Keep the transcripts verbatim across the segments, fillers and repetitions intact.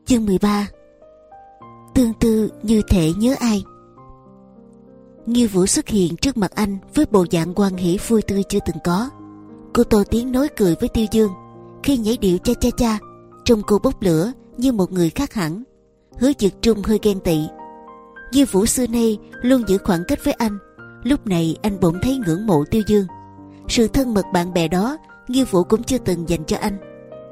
Chương mười ba. Tương tư như thể nhớ ai. Nghiêu Vũ xuất hiện trước mặt anh với bộ dạng hoan hỉ vui tươi chưa từng có. Cô to tiếng nói cười với Tiêu Dương. Khi nhảy điệu cha cha cha, trông cô bốc lửa như một người khác hẳn. Hứa Dực Trung hơi ghen tị. Nghiêu Vũ xưa nay luôn giữ khoảng cách với anh, lúc này anh bỗng thấy ngưỡng mộ Tiêu Dương. Sự thân mật bạn bè đó Nghiêu Vũ cũng chưa từng dành cho anh.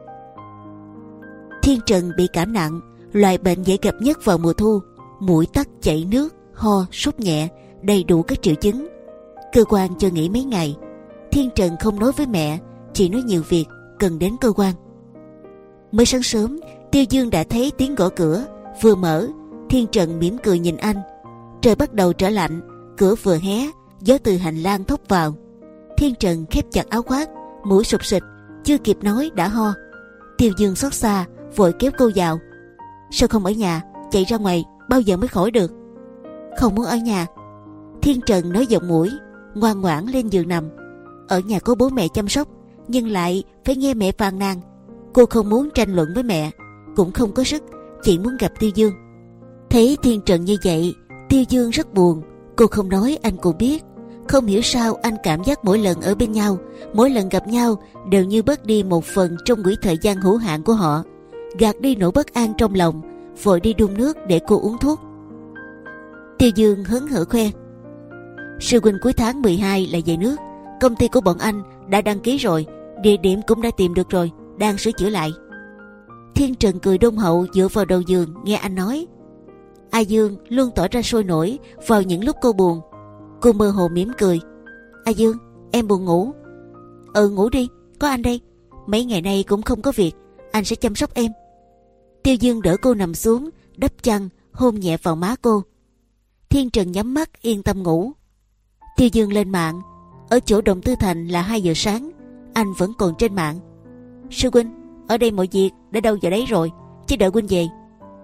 Thiên Trần bị cảm nặng, loại bệnh dễ gặp nhất vào mùa thu, mũi tắc, chảy nước, ho, sốt nhẹ, đầy đủ các triệu chứng. Cơ quan cho nghỉ mấy ngày. Thiên Trần không nói với mẹ, chỉ nói nhiều việc cần đến cơ quan. Mới sáng sớm, Tiêu Dương đã thấy tiếng gõ cửa, vừa mở, Thiên Trần mỉm cười nhìn anh. Trời bắt đầu trở lạnh, cửa vừa hé, gió từ hành lang thốc vào. Thiên Trần khép chặt áo khoác, mũi sụp sịch, chưa kịp nói đã ho. Tiêu Dương xót xa, vội kéo cô vào. Sao không ở nhà, chạy ra ngoài, bao giờ mới khỏi được? Không muốn ở nhà. Thiên Trần nói giọng mũi, ngoan ngoãn lên giường nằm. Ở nhà có bố mẹ chăm sóc, nhưng lại phải nghe mẹ phàn nàn. Cô không muốn tranh luận với mẹ, cũng không có sức, chỉ muốn gặp Tiêu Dương. Thấy Thiên Trần như vậy, Tiêu Dương rất buồn. Cô không nói anh cũng biết. Không hiểu sao anh cảm giác mỗi lần ở bên nhau, mỗi lần gặp nhau đều như bớt đi một phần trong quỹ thời gian hữu hạn của họ, gạt đi nỗi bất an trong lòng, vội đi đun nước để cô uống thuốc. Tiêu Dương hớn hở khoe: sư huynh cuối tháng mười hai là về nước, công ty của bọn anh đã đăng ký rồi, địa điểm cũng đã tìm được rồi, đang sửa chữa lại. Thiên Trần cười đôn hậu dựa vào đầu giường nghe anh nói. A Dương luôn tỏ ra sôi nổi vào những lúc cô buồn. Cô mơ hồ mỉm cười. A Dương, em buồn ngủ. Ừ, ngủ đi, có anh đây. Mấy ngày nay cũng không có việc, anh sẽ chăm sóc em. Tiêu Dương đỡ cô nằm xuống, đắp chăn, hôn nhẹ vào má cô. Thiên Trần nhắm mắt yên tâm ngủ. Tiêu Dương lên mạng. Ở chỗ Đồng Tư Thành là hai giờ sáng, anh vẫn còn trên mạng. Sư huynh, ở đây mọi việc đã đâu vào đấy rồi, chỉ đợi huynh về.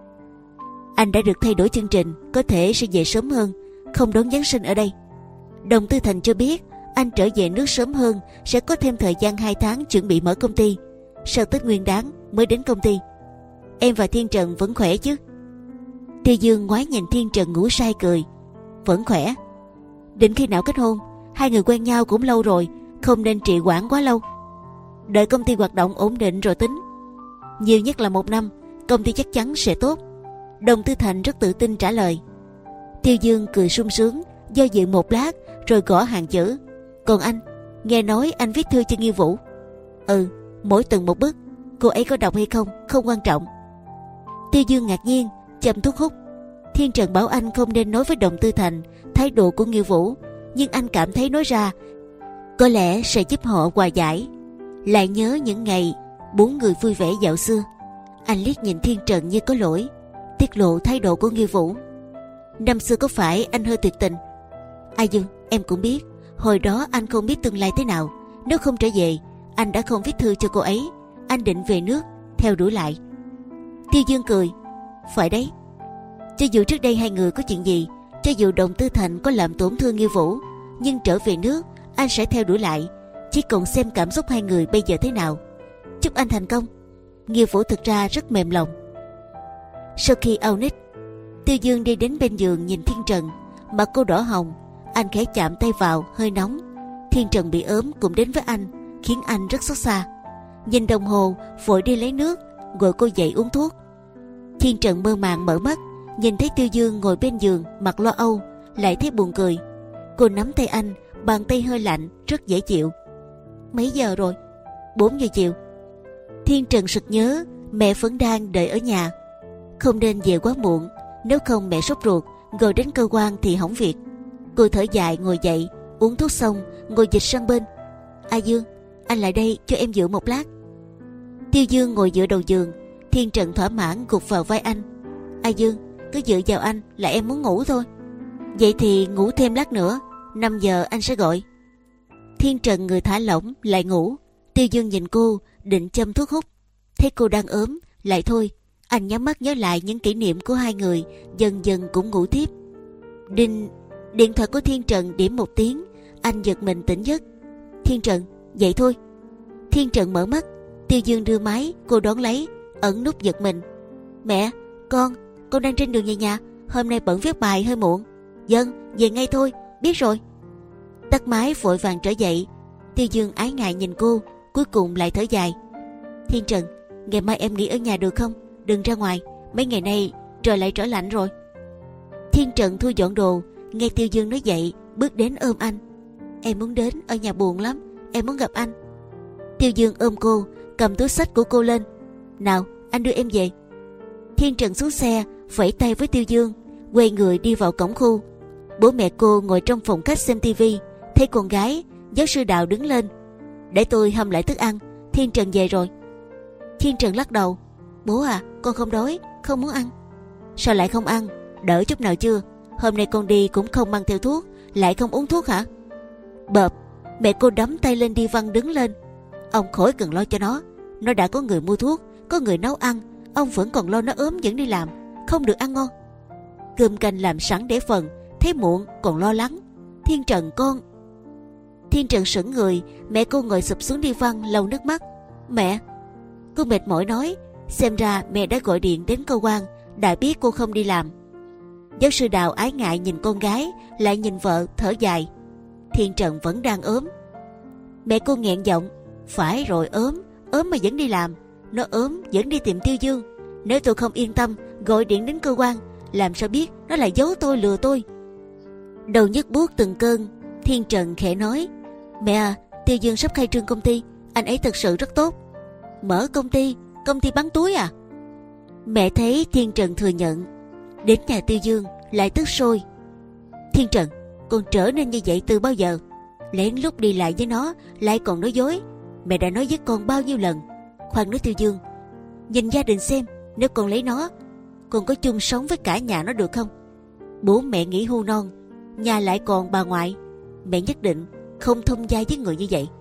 Anh đã được thay đổi chương trình, có thể sẽ về sớm hơn, không đón Giáng sinh ở đây. Đồng Tư Thành cho biết anh trở về nước sớm hơn sẽ có thêm thời gian hai tháng chuẩn bị mở công ty, sau Tết Nguyên Đán mới đến công ty. Em và Thiên Trần vẫn khỏe chứ? Tiêu Dương ngoái nhìn Thiên Trần ngủ say cười. Vẫn khỏe. Định khi nào kết hôn? Hai người quen nhau cũng lâu rồi, không nên trì hoãn quá lâu. Đợi công ty hoạt động ổn định rồi tính. Nhiều nhất là một năm, công ty chắc chắn sẽ tốt. Đồng Tư Thành rất tự tin trả lời. Tiêu Dương cười sung sướng, do dự một lát rồi gõ hàng chữ. Còn anh, nghe nói anh viết thư cho Nghiêu Vũ. Ừ, mỗi tuần một bức. Cô ấy có đọc hay không không quan trọng. Tiêu Dương ngạc nhiên, châm thuốc hút. Thiên Trần bảo anh không nên nói với Đồng Tư Thành thái độ của Nghiêu Vũ, nhưng anh cảm thấy nói ra có lẽ sẽ giúp họ hòa giải, lại nhớ những ngày bốn người vui vẻ dạo xưa. Anh liếc nhìn Thiên Trần như có lỗi, tiết lộ thái độ của Nghiêu Vũ. Năm xưa có phải anh hơi tuyệt tình? A Dương, em cũng biết, hồi đó anh không biết tương lai thế nào. Nếu không trở về, anh đã không viết thư cho cô ấy. Anh định về nước, theo đuổi lại. Tiêu Dương cười. Phải đấy. Cho dù trước đây hai người có chuyện gì, cho dù Đồng Tư Thành có làm tổn thương Nghiêu Vũ, nhưng trở về nước, anh sẽ theo đuổi lại. Chỉ còn xem cảm xúc hai người bây giờ thế nào. Chúc anh thành công. Nghiêu Vũ thực ra rất mềm lòng. Sau khi ao nít, Tiêu Dương đi đến bên giường nhìn Thiên Trần, mặt cô đỏ hồng. Anh khẽ chạm tay vào, hơi nóng. Thiên Trần bị ốm cũng đến với anh, khiến anh rất xót xa. Nhìn đồng hồ, vội đi lấy nước, gọi cô dậy uống thuốc. Thiên Trần mơ màng mở mắt, nhìn thấy Tiêu Dương ngồi bên giường, mặt lo âu, lại thấy buồn cười. Cô nắm tay anh, bàn tay hơi lạnh, rất dễ chịu. Mấy giờ rồi? Bốn giờ chiều. Thiên Trần sực nhớ mẹ vẫn đang đợi ở nhà, không nên về quá muộn, nếu không mẹ sốt ruột, gọi đến cơ quan thì hỏng việc. Cô thở dài ngồi dậy, uống thuốc xong, ngồi dịch sang bên. A Dương, anh lại đây cho em dựa một lát. Tiêu Dương ngồi dựa đầu giường. Thiên Trần thỏa mãn gục vào vai anh. A Dương, cứ dựa vào anh là em muốn ngủ thôi. Vậy thì ngủ thêm lát nữa, năm giờ anh sẽ gọi. Thiên Trần người thả lỏng lại ngủ. Tiêu Dương nhìn cô, định châm thuốc hút. Thấy cô đang ốm, lại thôi. Anh nhắm mắt nhớ lại những kỷ niệm của hai người, dần dần cũng ngủ tiếp. Đinh, điện thoại của Thiên Trần điểm một tiếng. Anh giật mình tỉnh giấc. Thiên Trần, dậy thôi. Thiên Trần mở mắt. Tiêu Dương đưa máy, cô đón lấy, ẩn nút giật mình. Mẹ, con, con đang trên đường về nhà. Hôm nay bận viết bài hơi muộn. Vâng, về ngay thôi, biết rồi. Tắt máy vội vàng trở dậy. Tiêu Dương ái ngại nhìn cô, cuối cùng lại thở dài. Thiên Trần, ngày mai em nghỉ ở nhà được không? Đừng ra ngoài, mấy ngày nay trời lại trở lạnh rồi. Thiên Trần thu dọn đồ, nghe Tiêu Dương nói vậy, bước đến ôm anh. Em muốn đến, ở nhà buồn lắm, em muốn gặp anh. Tiêu Dương ôm cô, cầm túi xách của cô lên. Nào, anh đưa em về. Thiên Trần xuống xe, vẫy tay với Tiêu Dương, quay người đi vào cổng khu. Bố mẹ cô ngồi trong phòng khách xem tivi, thấy con gái, giáo sư Đào đứng lên. Để tôi hâm lại thức ăn, Thiên Trần về rồi. Thiên Trần lắc đầu. Bố à, con không đói, không muốn ăn. Sao lại không ăn? Đỡ chút nào chưa? Hôm nay con đi cũng không mang theo thuốc, lại không uống thuốc hả? Bợp, mẹ cô đấm tay lên đi văn đứng lên. Ông khỏi cần lo cho nó, nó đã có người mua thuốc, có người nấu ăn, ông vẫn còn lo nó ốm vẫn đi làm, không được ăn ngon. Cơm canh làm sẵn để phần, thấy muộn còn lo lắng. Thiên Trần con. Thiên Trần sững người, mẹ cô ngồi sụp xuống đi văn lau nước mắt. Mẹ, cô mệt mỏi nói, xem ra mẹ đã gọi điện đến cơ quan, đã biết cô không đi làm. Giáo sư Đào ái ngại nhìn con gái, lại nhìn vợ thở dài. Thiên Trần vẫn đang ốm. Mẹ cô nghẹn giọng. Phải rồi, ốm, ốm mà vẫn đi làm. Nó ốm vẫn đi tìm Tiêu Dương. Nếu tôi không yên tâm gọi điện đến cơ quan, làm sao biết nó lại giấu tôi, lừa tôi. Đầu nhức buốt từng cơn. Thiên Trần khẽ nói. Mẹ à, Tiêu Dương sắp khai trương công ty, anh ấy thật sự rất tốt. Mở công ty, công ty bán túi à? Mẹ thấy Thiên Trần thừa nhận. Đến nhà Tiêu Dương lại tức sôi. Thiên Trần, con trở nên như vậy từ bao giờ? Lén lút đi lại với nó, lại còn nói dối. Mẹ đã nói với con bao nhiêu lần. Khoan nói Tiêu Dương, nhìn gia đình xem, nếu con lấy nó, con có chung sống với cả nhà nó được không? Bố mẹ nghỉ hưu non, nhà lại còn bà ngoại, mẹ nhất định không thông gia với người như vậy.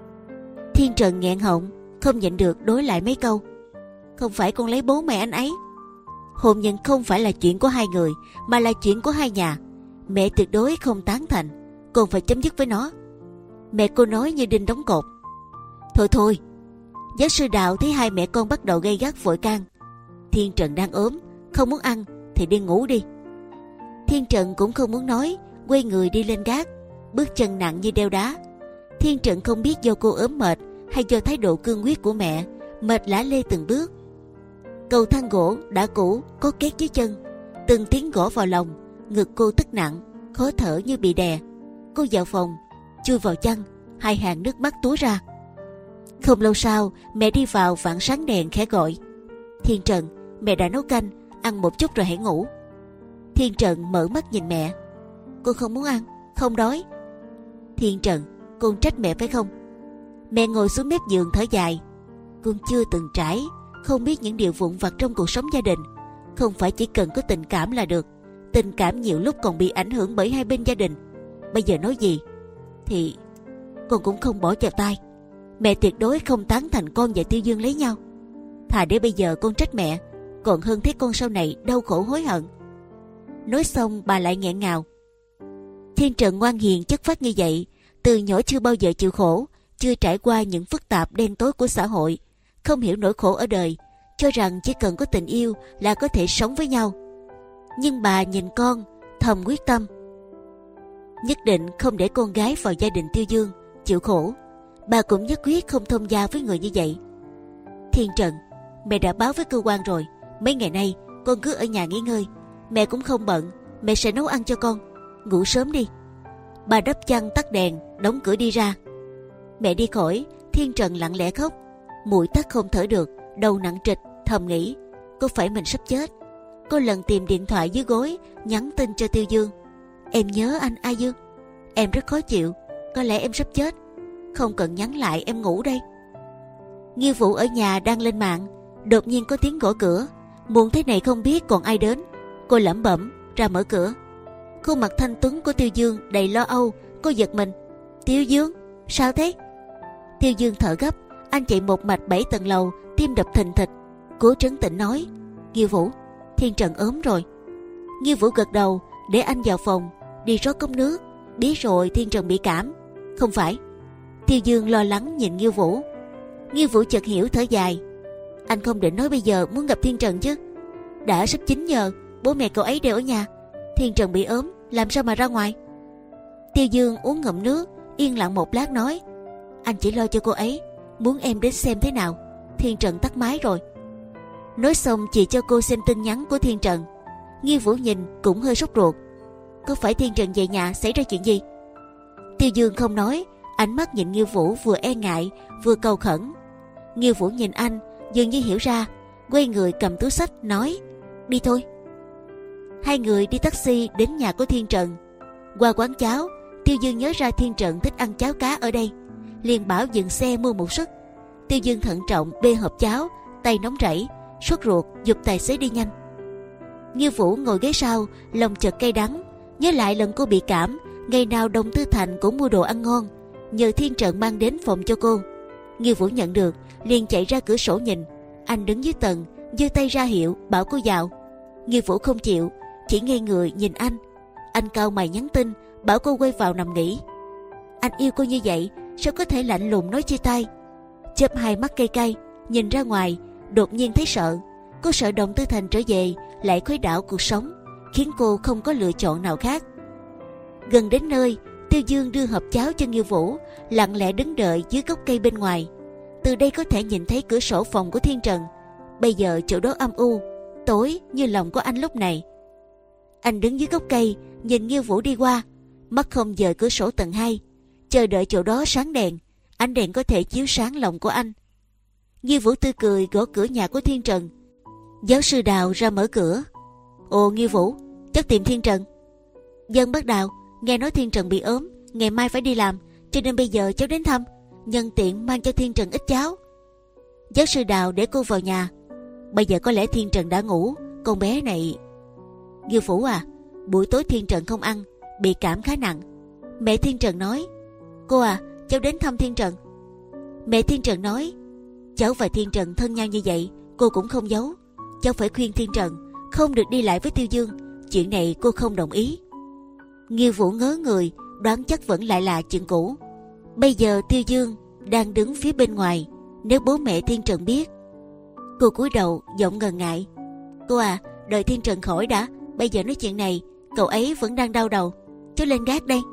Thiên Trần nghẹn họng, không nhịn được đối lại mấy câu. Không phải con lấy bố mẹ anh ấy. Hôn nhân không phải là chuyện của hai người, mà là chuyện của hai nhà. Mẹ tuyệt đối không tán thành, con phải chấm dứt với nó. Mẹ cô nói như đinh đóng cột. Thôi thôi. Giáo sư Đào thấy hai mẹ con bắt đầu gay gắt vội can. Thiên Trần đang ốm, không muốn ăn thì đi ngủ đi. Thiên Trần cũng không muốn nói, quay người đi lên gác, bước chân nặng như đeo đá. Thiên Trần không biết do cô ốm mệt hay do thái độ cương quyết của mẹ, mệt lả lê từng bước. Cầu thang gỗ đã cũ, có két dưới chân, từng tiếng gõ vào lòng, ngực cô tức nặng, khó thở như bị đè. Cô vào phòng, chui vào chăn, hai hàng nước mắt túa ra. Không lâu sau, mẹ đi vào vặn sáng đèn khẽ gọi. Thiên Trần, mẹ đã nấu canh, ăn một chút rồi hãy ngủ. Thiên Trần mở mắt nhìn mẹ. Con không muốn ăn, không đói. Thiên Trần, con trách mẹ phải không? Mẹ ngồi xuống mép giường thở dài. Con chưa từng trải, không biết những điều vụn vặt trong cuộc sống gia đình. Không phải chỉ cần có tình cảm là được. Tình cảm nhiều lúc còn bị ảnh hưởng bởi hai bên gia đình. Bây giờ nói gì thì con cũng không bỏ vào tai. Mẹ tuyệt đối không tán thành con và Tiêu Dương lấy nhau. Thà để bây giờ con trách mẹ, còn hơn thấy con sau này đau khổ hối hận. Nói xong bà lại nghẹn ngào. Thiên Trần ngoan hiền chất phác như vậy, từ nhỏ chưa bao giờ chịu khổ, chưa trải qua những phức tạp đen tối của xã hội, không hiểu nỗi khổ ở đời, cho rằng chỉ cần có tình yêu là có thể sống với nhau. Nhưng bà nhìn con, thầm quyết tâm nhất định không để con gái vào gia đình Tiêu Dương chịu khổ. Bà cũng nhất quyết không thông gia với người như vậy. Thiên Trần, mẹ đã báo với cơ quan rồi, mấy ngày nay con cứ ở nhà nghỉ ngơi. Mẹ cũng không bận, mẹ sẽ nấu ăn cho con. Ngủ sớm đi. Bà đắp chăn tắt đèn, đóng cửa đi ra. Mẹ đi khỏi, Thiên Trần lặng lẽ khóc, mũi tắt không thở được, đầu nặng trịch, thầm nghĩ có phải mình sắp chết. Cô lần tìm điện thoại dưới gối, nhắn tin cho Tiêu Dương. Em nhớ anh A Dương, em rất khó chịu, có lẽ em sắp chết. Không cần nhắn lại, em ngủ đây. Nghiêu Vũ ở nhà đang lên mạng, đột nhiên có tiếng gõ cửa. Muộn thế này không biết còn ai đến. Cô lẩm bẩm ra mở cửa. Khuôn mặt thanh tuấn của Tiêu Dương đầy lo âu. Cô giật mình. Tiêu Dương, sao thế? Tiêu Dương thở gấp, anh chạy một mạch bảy tầng lầu, tim đập thình thịch. Cố trấn tĩnh nói, Nghiêu Vũ, Thiên Trần ốm rồi. Nghiêu Vũ gật đầu, để anh vào phòng đi rót cốc nước. Biết rồi, Thiên Trần bị cảm. Không phải. Tiêu Dương lo lắng nhìn Nghiêu Vũ. Nghiêu Vũ chợt hiểu, thở dài. Anh không định nói bây giờ muốn gặp Thiên Trần chứ? Đã sắp chín giờ, bố mẹ cậu ấy đều ở nhà. Thiên Trần bị ốm, làm sao mà ra ngoài? Tiêu Dương uống ngụm nước, yên lặng một lát nói: Anh chỉ lo cho cô ấy, muốn em đến xem thế nào. Thiên Trần tắt máy rồi. Nói xong chị cho cô xem tin nhắn của Thiên Trần. Nghiêu Vũ nhìn cũng hơi sốt ruột. Có phải Thiên Trần về nhà xảy ra chuyện gì? Tiêu Dương không nói, ánh mắt nhìn Nghiêu Vũ vừa e ngại vừa cầu khẩn. Nghiêu Vũ nhìn anh dường như hiểu ra, quay người cầm túi xách nói: Đi thôi. Hai người đi taxi đến nhà của Thiên Trần. Qua quán cháo, Tiêu Dương nhớ ra Thiên Trần thích ăn cháo cá ở đây, liền bảo dừng xe mua một suất. Tiêu Dương thận trọng bê hộp cháo, tay nóng rẫy, sốt ruột giục tài xế đi nhanh. Nghiêu Vũ ngồi ghế sau, lòng chợt cay đắng, nhớ lại lần cô bị cảm, ngày nào Đồng Tư Thành cũng mua đồ ăn ngon, nhờ Thiên Trần mang đến phòng cho cô. Nghiêu Vũ nhận được, liền chạy ra cửa sổ nhìn. Anh đứng dưới tầng, giơ tay ra hiệu bảo cô vào. Nghiêu Vũ không chịu, chỉ ngây người nhìn anh. Anh cau mày nhắn tin bảo cô quay vào nằm nghỉ. Anh yêu cô như vậy, sao có thể lạnh lùng nói chia tay? Chớp hai mắt cay cay, nhìn ra ngoài, đột nhiên thấy sợ. Cô sợ Đồng Tư Thành trở về lại khuấy đảo cuộc sống, khiến cô không có lựa chọn nào khác. Gần đến nơi, Tiêu Dương đưa hộp cháo cho Nghiêu Vũ, lặng lẽ đứng đợi dưới gốc cây bên ngoài. Từ đây có thể nhìn thấy cửa sổ phòng của Thiên Trần. Bây giờ chỗ đó âm u, tối như lòng của anh lúc này. Anh đứng dưới gốc cây, nhìn Nghiêu Vũ đi qua, mắt không dời cửa sổ tầng hai, chờ đợi chỗ đó sáng đèn, ánh đèn có thể chiếu sáng lòng của anh. Nghiêu Vũ tươi cười gõ cửa nhà của Thiên Trần. Giáo sư Đào ra mở cửa. Ồ, Nghiêu Vũ, chắc tìm Thiên Trần. Dân Bác Đào, nghe nói Thiên Trần bị ốm, ngày mai phải đi làm, cho nên bây giờ cháu đến thăm, nhân tiện mang cho Thiên Trần ít cháo. Giáo sư Đào để cô vào nhà. Bây giờ có lẽ Thiên Trần đã ngủ, con bé này. Nghiêu Vũ à, buổi tối Thiên Trần không ăn, bị cảm khá nặng. Mẹ Thiên Trần nói. Cô à, cháu đến thăm Thiên Trần. Mẹ Thiên Trần nói. Cháu và Thiên Trần thân nhau như vậy, cô cũng không giấu. Cháu phải khuyên Thiên Trần không được đi lại với Tiêu Dương, chuyện này cô không đồng ý. Nghiêu Vũ ngớ người, đoán chắc vẫn lại là chuyện cũ. Bây giờ Tiêu Dương đang đứng phía bên ngoài, nếu bố mẹ Thiên Trần biết. Cô cúi đầu giọng ngần ngại. Cô à, đợi Thiên Trần khỏi đã, bây giờ nói chuyện này, cậu ấy vẫn đang đau đầu. Cháu lên gác đây.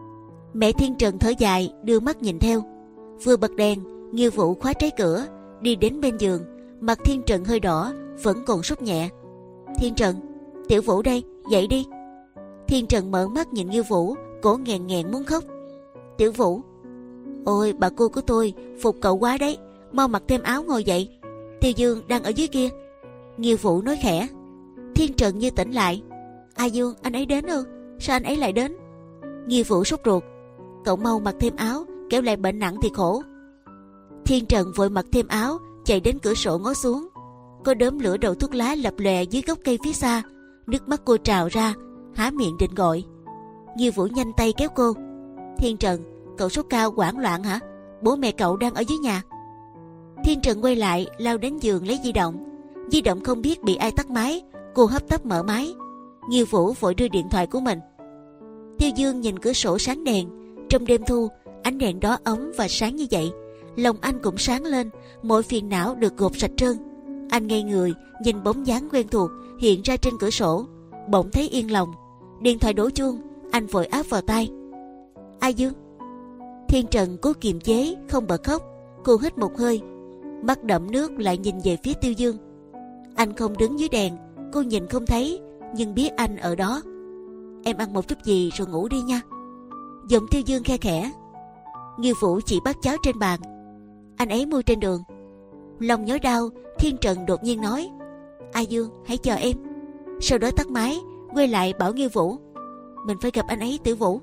Mẹ Thiên Trần thở dài, đưa mắt nhìn theo. Vừa bật đèn, Nghiêu Vũ khóa trái cửa, đi đến bên giường. Mặt Thiên Trần hơi đỏ, vẫn còn sốt nhẹ. Thiên Trần, Tiểu Vũ đây, dậy đi. Thiên Trần mở mắt nhìn Nghiêu Vũ, cổ nghẹn nghẹn muốn khóc. Tiểu Vũ, ôi bà cô của tôi phục cậu quá đấy, mau mặc thêm áo ngồi dậy. Tiêu Dương đang ở dưới kia. Nghiêu Vũ nói khẽ. Thiên Trần như tỉnh lại. A Dương, anh ấy đến ư? Sao anh ấy lại đến? Nghiêu Vũ sốt ruột. Cậu mau mặc thêm áo, kéo lại bệnh nặng thì khổ. Thiên Trần vội mặc thêm áo, chạy đến cửa sổ ngó xuống. Có đốm lửa đầu thuốc lá lập lòe dưới gốc cây phía xa. Nước mắt cô trào ra, há miệng định gọi. Nghiêu Vũ nhanh tay kéo cô. Thiên Trần, cậu sốt cao hoảng loạn hả? Bố mẹ cậu đang ở dưới nhà. Thiên Trần quay lại, lao đến giường lấy di động. Di động không biết bị ai tắt máy, cô hấp tấp mở máy. Nghiêu Vũ vội đưa điện thoại của mình. Tiêu Dương nhìn cửa sổ sáng đèn. Trong đêm thu, ánh đèn đó ấm và sáng như vậy, lòng anh cũng sáng lên, mọi phiền não được gột sạch trơn. Anh ngây người nhìn bóng dáng quen thuộc hiện ra trên cửa sổ, bỗng thấy yên lòng. Điện thoại đổ chuông, anh vội áp vào tai. A Dương. Thiên Trần cố kiềm chế không bật khóc. Cô hít một hơi, mắt đẫm nước lại nhìn về phía Tiêu Dương. Anh không đứng dưới đèn, cô nhìn không thấy, nhưng biết anh ở đó. Em ăn một chút gì rồi ngủ đi nha. Giọng Tiêu Dương khe khẽ. Nghiêu Vũ chỉ bắt cháo trên bàn. Anh ấy mua trên đường. Lòng nhói đau, Thiên Trần đột nhiên nói. A Dương, hãy chờ em. Sau đó tắt máy, quay lại bảo Nghiêu Vũ. Mình phải gặp anh ấy, Tiểu Vũ.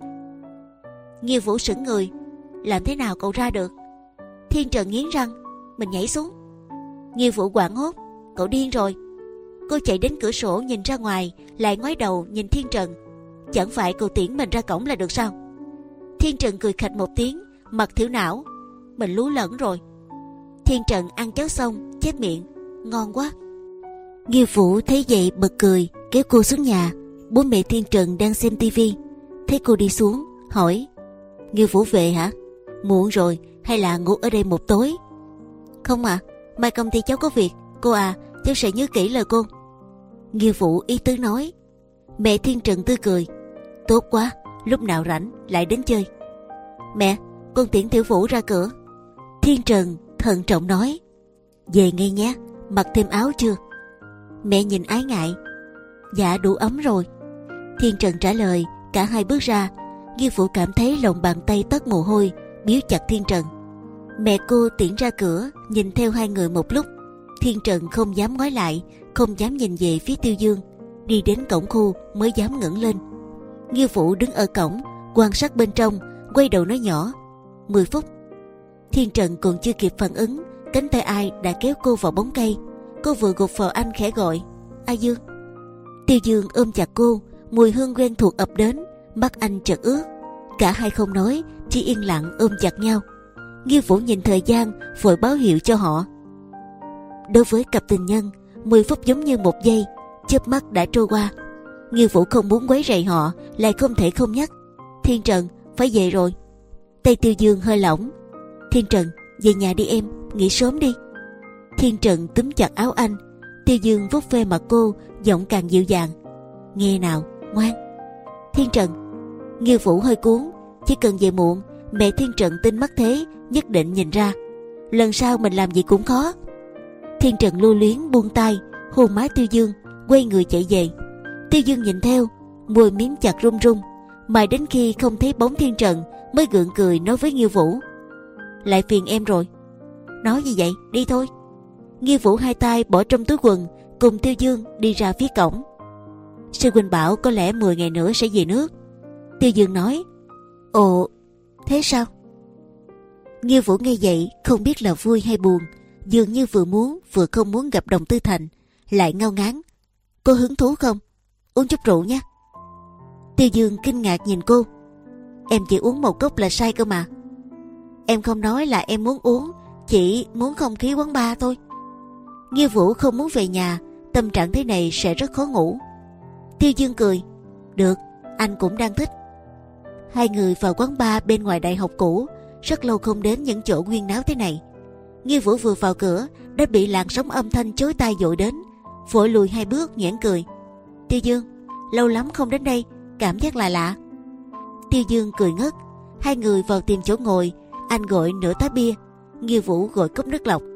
Nghiêu Vũ sững người. Làm thế nào cậu ra được? Thiên Trần nghiến răng. Mình nhảy xuống. Nghiêu Vũ hoảng hốt. Cậu điên rồi. Cô chạy đến cửa sổ nhìn ra ngoài, lại ngoái đầu nhìn Thiên Trần. Chẳng phải cô tiễn mình ra cổng là được sao? Thiên Trần cười khạch một tiếng, mặt thiểu não. Mình lú lẫn rồi. Thiên Trần ăn cháo xong, chép miệng. Ngon quá. Nghiêu Vũ thấy vậy bật cười, kéo cô xuống nhà. Bố mẹ Thiên Trần đang xem tivi, thấy cô đi xuống, hỏi. Nghiêu Vũ về hả? Muộn rồi, hay là ngủ ở đây một tối? Không ạ, à, mai công ty cháu có việc. Cô à, cháu sẽ nhớ kỹ lời cô. Nghiêu Vũ ý tứ nói. Mẹ Thiên Trần tươi cười. Tốt quá, lúc nào rảnh lại đến chơi. Mẹ, con tiễn Tiểu Vũ ra cửa. Thiên Trần thận trọng nói. Về ngay nhé, mặc thêm áo chưa? Mẹ nhìn ái ngại. Dạ đủ ấm rồi. Thiên Trần trả lời. Cả hai bước ra. Nghiêu Vũ cảm thấy lòng bàn tay tất mồ hôi, biếu chặt Thiên Trần. Mẹ cô tiễn ra cửa, nhìn theo hai người một lúc. Thiên Trần không dám ngoái lại, không dám nhìn về phía Tiêu Dương. Đi đến cổng khu mới dám ngẩng lên. Nghiêu Vũ đứng ở cổng quan sát bên trong, quay đầu nói nhỏ. Mười phút. Thiên Trần còn chưa kịp phản ứng, cánh tay ai đã kéo cô vào bóng cây. Cô vừa gục vào anh khẽ gọi. A Dương. Tiêu Dương ôm chặt cô, mùi hương quen thuộc ập đến, mắt anh chợt ướt. Cả hai không nói, chỉ yên lặng ôm chặt nhau. Nghiêu Vũ nhìn thời gian, vội báo hiệu cho họ. Đối với cặp tình nhân, mười phút giống như một giây, chớp mắt đã trôi qua. Nghiêu Vũ không muốn quấy rầy họ, lại không thể không nhắc. Thiên Trần, phải về rồi. Tay Tiêu Dương hơi lỏng. Thiên Trần, về nhà đi em, nghỉ sớm đi. Thiên Trần túm chặt áo anh. Tiêu Dương vuốt ve mặt cô, giọng càng dịu dàng. Nghe nào, ngoan. Thiên Trần. Nghiêu Vũ hơi cuốn. Chỉ cần về muộn, mẹ Thiên Trần tin mắt thế, nhất định nhìn ra. Lần sau mình làm gì cũng khó. Thiên Trần lưu luyến buông tay, hôn má Tiêu Dương, quay người chạy về. Tiêu Dương nhìn theo, môi miếm chặt run run. Mãi đến khi không thấy bóng Thiên Trần mới gượng cười nói với Nghiêu Vũ. Lại phiền em rồi. Nói như vậy, đi thôi. Nghiêu Vũ hai tay bỏ trong túi quần, cùng Tiêu Dương đi ra phía cổng. Sư huynh bảo có lẽ mười ngày nữa sẽ về nước. Tiêu Dương nói. Ồ, thế sao? Nghiêu Vũ nghe vậy không biết là vui hay buồn, dường như vừa muốn vừa không muốn gặp Đồng Tư Thành, lại ngao ngán. Cô hứng thú không? Uống chút rượu nhé. Tiêu Dương kinh ngạc nhìn cô. Em chỉ uống một cốc là say cơ mà. Em không nói là em muốn uống, chỉ muốn không khí quán bar thôi. Nghiêu Vũ không muốn về nhà, tâm trạng thế này sẽ rất khó ngủ. Tiêu Dương cười. Được, anh cũng đang thích. Hai người vào quán bar bên ngoài đại học cũ, rất lâu không đến những chỗ huyên náo thế này. Nghiêu Vũ vừa vào cửa đã bị làn sóng âm thanh chối tai dội đến, vội lùi hai bước nhoẻn cười. Tiêu Dương, lâu lắm không đến đây, cảm giác lạ lạ. Tiêu Dương cười ngất. Hai người vào tìm chỗ ngồi. Anh gọi nửa tá bia, Nghiêu Vũ gọi cốc nước lọc.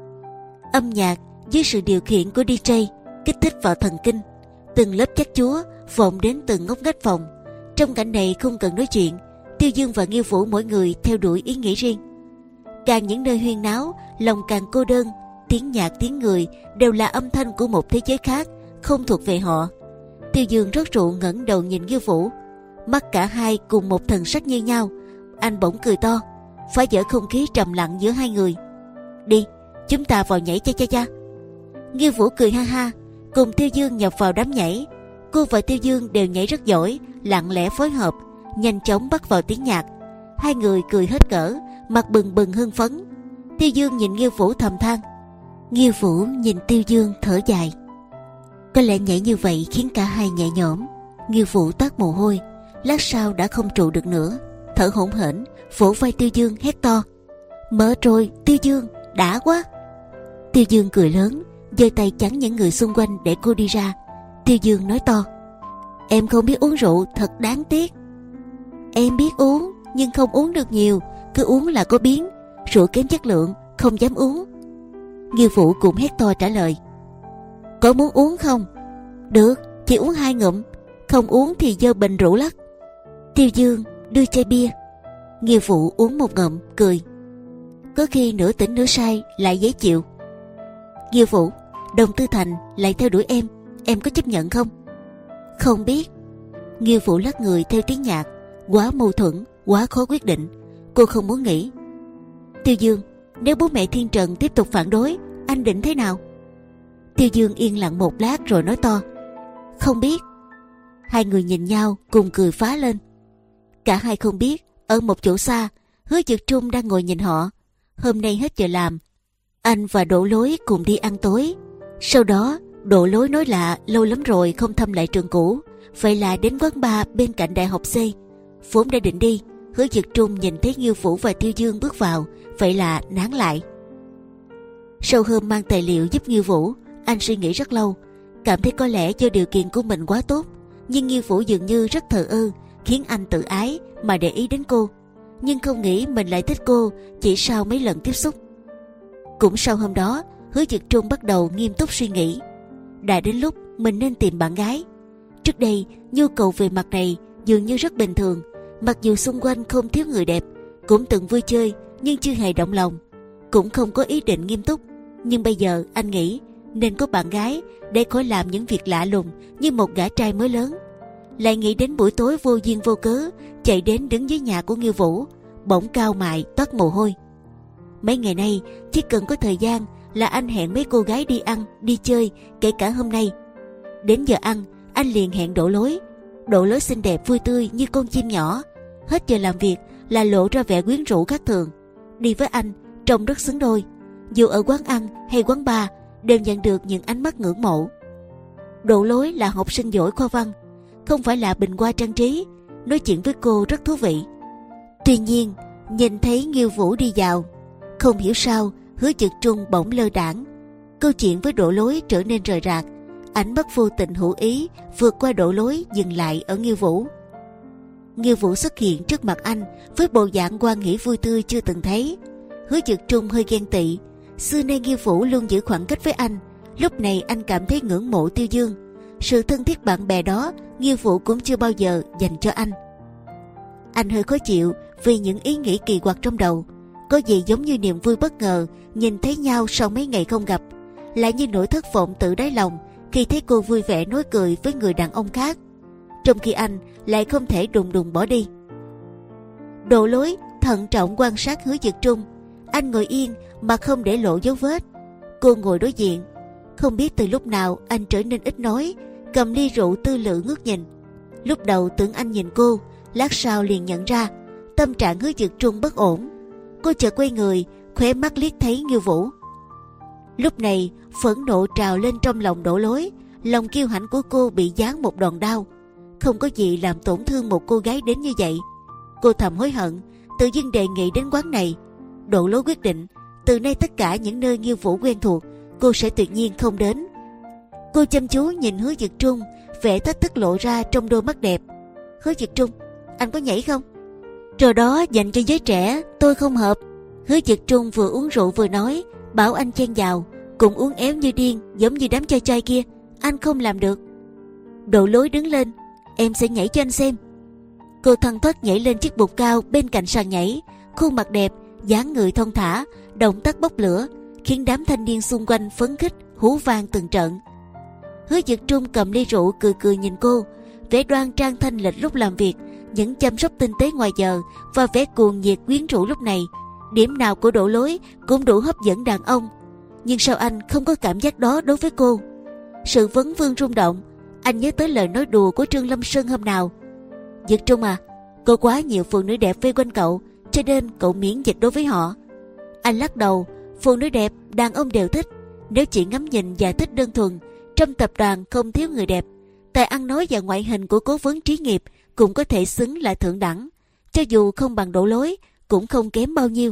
Âm nhạc dưới sự điều khiển của đi giây kích thích vào thần kinh, từng lớp chát chúa vọng đến từng ngóc ngách phòng. Trong cảnh này không cần nói chuyện, Tiêu Dương và Nghiêu Vũ mỗi người theo đuổi ý nghĩ riêng. Càng những nơi huyên náo, lòng càng cô đơn. Tiếng nhạc, tiếng người đều là âm thanh của một thế giới khác, không thuộc về họ. Tiêu Dương rót rượu ngẩng đầu nhìn Nghiêu Vũ, mắt cả hai cùng một thần sắc như nhau. Anh bỗng cười to, phá vỡ không khí trầm lặng giữa hai người. Đi, chúng ta vào nhảy cha cha cha. Nghiêu Vũ cười ha ha, cùng Tiêu Dương nhập vào đám nhảy. Cô và Tiêu Dương đều nhảy rất giỏi, lặng lẽ phối hợp, nhanh chóng bắt vào tiếng nhạc. Hai người cười hết cỡ, mặt bừng bừng hưng phấn. Tiêu Dương nhìn Nghiêu Vũ thầm than. Nghiêu Vũ nhìn Tiêu Dương thở dài. Có lẽ nhảy như vậy khiến cả hai nhẹ nhõm. Nghiêu Vũ toát mồ hôi, lát sau đã không trụ được nữa, thở hổn hển, vỗ vai Tiêu Dương hét to. Mở rồi Tiêu Dương, đã quá. Tiêu Dương cười lớn, giơ tay chắn những người xung quanh để cô đi ra. Tiêu Dương nói to. Em không biết uống rượu thật đáng tiếc. Em biết uống nhưng không uống được nhiều, cứ uống là có biến. Rượu kém chất lượng, không dám uống. Nghiêu Vũ cũng hét to trả lời. Có muốn uống không? Được, chỉ uống hai ngụm, không uống thì giơ bình rượu lắc. Tiêu Dương đưa chai bia. Nghiêu Vũ uống một ngụm cười. Có khi nửa tỉnh nửa say lại dễ chịu. Nghiêu Vũ, Đồng Tư Thành lại theo đuổi em, em có chấp nhận không? Không biết. Nghiêu Vũ lắc người theo tiếng nhạc. Quá mâu thuẫn, quá khó quyết định. Cô không muốn nghĩ. Tiêu Dương, nếu bố mẹ Thiên Trần tiếp tục phản đối, anh định thế nào? Tiêu Dương yên lặng một lát rồi nói to. Không biết. Hai người nhìn nhau cùng cười phá lên. Cả hai không biết, ở một chỗ xa, Hứa Dực Trung đang ngồi nhìn họ. Hôm nay hết giờ làm, anh và Đỗ Lối cùng đi ăn tối. Sau đó Đỗ Lối nói lạ lâu lắm rồi không thăm lại trường cũ, vậy là đến quán bar bên cạnh đại học C. Vốn đã định đi, Hứa Dực Trung nhìn thấy Nghiêu Vũ và Tiêu Dương bước vào, vậy là nán lại. Sau hôm mang tài liệu giúp Nghiêu Vũ, anh suy nghĩ rất lâu. cảm thấy có lẽ do điều kiện của mình quá tốt, nhưng Nghiêu Vũ dường như rất thờ ơ, khiến anh tự ái mà để ý đến cô, nhưng không nghĩ mình lại thích cô chỉ sau mấy lần tiếp xúc. Cũng sau hôm đó, Hứa Dực Trung bắt đầu nghiêm túc suy nghĩ, đã đến lúc mình nên tìm bạn gái. Trước đây nhu cầu về mặt này dường như rất bình thường, mặc dù xung quanh không thiếu người đẹp, cũng từng vui chơi nhưng chưa hề động lòng, cũng không có ý định nghiêm túc. Nhưng bây giờ anh nghĩ nên có bạn gái để khỏi làm những việc lạ lùng như một gã trai mới lớn. Lại nghĩ đến buổi tối vô duyên vô cớ chạy đến đứng dưới nhà của Nghiêu Vũ, bỗng cau mày toát mồ hôi. Mấy ngày nay chỉ cần có thời gian là anh hẹn mấy cô gái đi ăn đi chơi, kể cả hôm nay. Đến giờ ăn anh liền hẹn Đỗ Lối. Đỗ Lối xinh đẹp vui tươi như con chim nhỏ, hết giờ làm việc là lộ ra vẻ quyến rũ khác thường. Đi với anh trông rất xứng đôi, dù ở quán ăn hay quán bar đều nhận được những ánh mắt ngưỡng mộ. Đỗ Lối là học sinh giỏi khoa văn, không phải là bình hoa trang trí, nói chuyện với cô rất thú vị. Tuy nhiên nhìn thấy Nghiêu Vũ đi vào, không hiểu sao Hứa Dực Trung bỗng lơ đãng. Câu chuyện với Đỗ Lối trở nên rời rạc, ánh mắt vô tình hữu ý vượt qua Đỗ Lối dừng lại ở Nghiêu Vũ. Nghiêu Vũ xuất hiện trước mặt anh với bộ dạng hoan hỉ vui tươi chưa từng thấy. Hứa Dực Trung hơi ghen tị, xưa nay Nghiêu Vũ luôn giữ khoảng cách với anh, lúc này anh cảm thấy ngưỡng mộ Tiêu Dương. Sự thân thiết bạn bè đó Nghiêu Vũ cũng chưa bao giờ dành cho anh. Anh hơi khó chịu vì những ý nghĩ kỳ quặc trong đầu, có gì giống như niềm vui bất ngờ nhìn thấy nhau sau mấy ngày không gặp, lại như nỗi thất vọng tự đáy lòng khi thấy cô vui vẻ nói cười với người đàn ông khác, trong khi anh lại không thể đùng đùng bỏ đi. Đỗ Lối thận trọng quan sát Hứa Dực Trung. Anh ngồi yên mà không để lộ dấu vết. Cô ngồi đối diện, không biết từ lúc nào anh trở nên ít nói, cầm ly rượu tư lự ngước nhìn. Lúc đầu tưởng anh nhìn cô, lát sau liền nhận ra tâm trạng Hứa Dực Trung bất ổn. Cô chợt quay người, khóe mắt liếc thấy Nghiêu Vũ. Lúc này phẫn nộ trào lên trong lòng Đỗ Lối, lòng kiêu hãnh của cô bị giáng một đòn đau. Không có gì làm tổn thương một cô gái đến như vậy. Cô thầm hối hận tự dưng đề nghị đến quán này. Đỗ Lối quyết định từ nay tất cả những nơi Nghiêu Vũ quen thuộc cô sẽ tuyệt nhiên không đến. Cô chăm chú nhìn Hứa Dực Trung, vẻ thách thức lộ ra trong đôi mắt đẹp. Hứa Dực Trung, anh có nhảy không? Trò đó dành cho giới trẻ, tôi không hợp. Hứa Dực Trung vừa uống rượu vừa nói, bảo anh chen vào, cũng uống éo như điên giống như đám chơi trai kia. Anh không làm được. Đỗ Lối đứng lên, em sẽ nhảy cho anh xem. Cô thăng thoát nhảy lên chiếc bục cao bên cạnh sàn nhảy, khuôn mặt đẹp, dáng người thon thả, động tác bốc lửa, khiến đám thanh niên xung quanh phấn khích hú vang từng trận. Hứa Dực Trung cầm ly rượu cười cười nhìn cô, vẻ đoan trang thanh lịch lúc làm việc, những chăm sóc tinh tế ngoài giờ và vẻ cuồng nhiệt quyến rũ lúc này, điểm nào của Đỗ Lối cũng đủ hấp dẫn đàn ông. Nhưng sao anh không có cảm giác đó đối với cô? Sự vấn vương rung động, anh nhớ tới lời nói đùa của Trương Lâm Sơn hôm nào. Dực Trung à, có quá nhiều phụ nữ đẹp vây quanh cậu, cho nên cậu miễn dịch đối với họ. Anh lắc đầu, phụ nữ đẹp đàn ông đều thích. Nếu chỉ ngắm nhìn và thích đơn thuần, trong tập đoàn không thiếu người đẹp. Tài ăn nói và ngoại hình của cố vấn trí nghiệp cũng có thể xứng là thượng đẳng, cho dù không bằng Đỗ Lối cũng không kém bao nhiêu.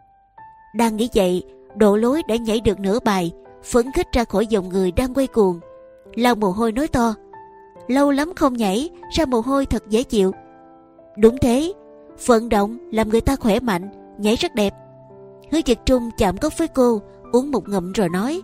Đang nghĩ vậy, Đỗ Lối đã nhảy được nửa bài, phấn khích ra khỏi dòng người đang quay cuồng, lau mồ hôi nói to: lâu lắm không nhảy, ra mồ hôi thật dễ chịu. Đúng thế, vận động làm người ta khỏe mạnh, nhảy rất đẹp. Hứa Dực Trung chạm cốc với cô, uống một ngụm rồi nói.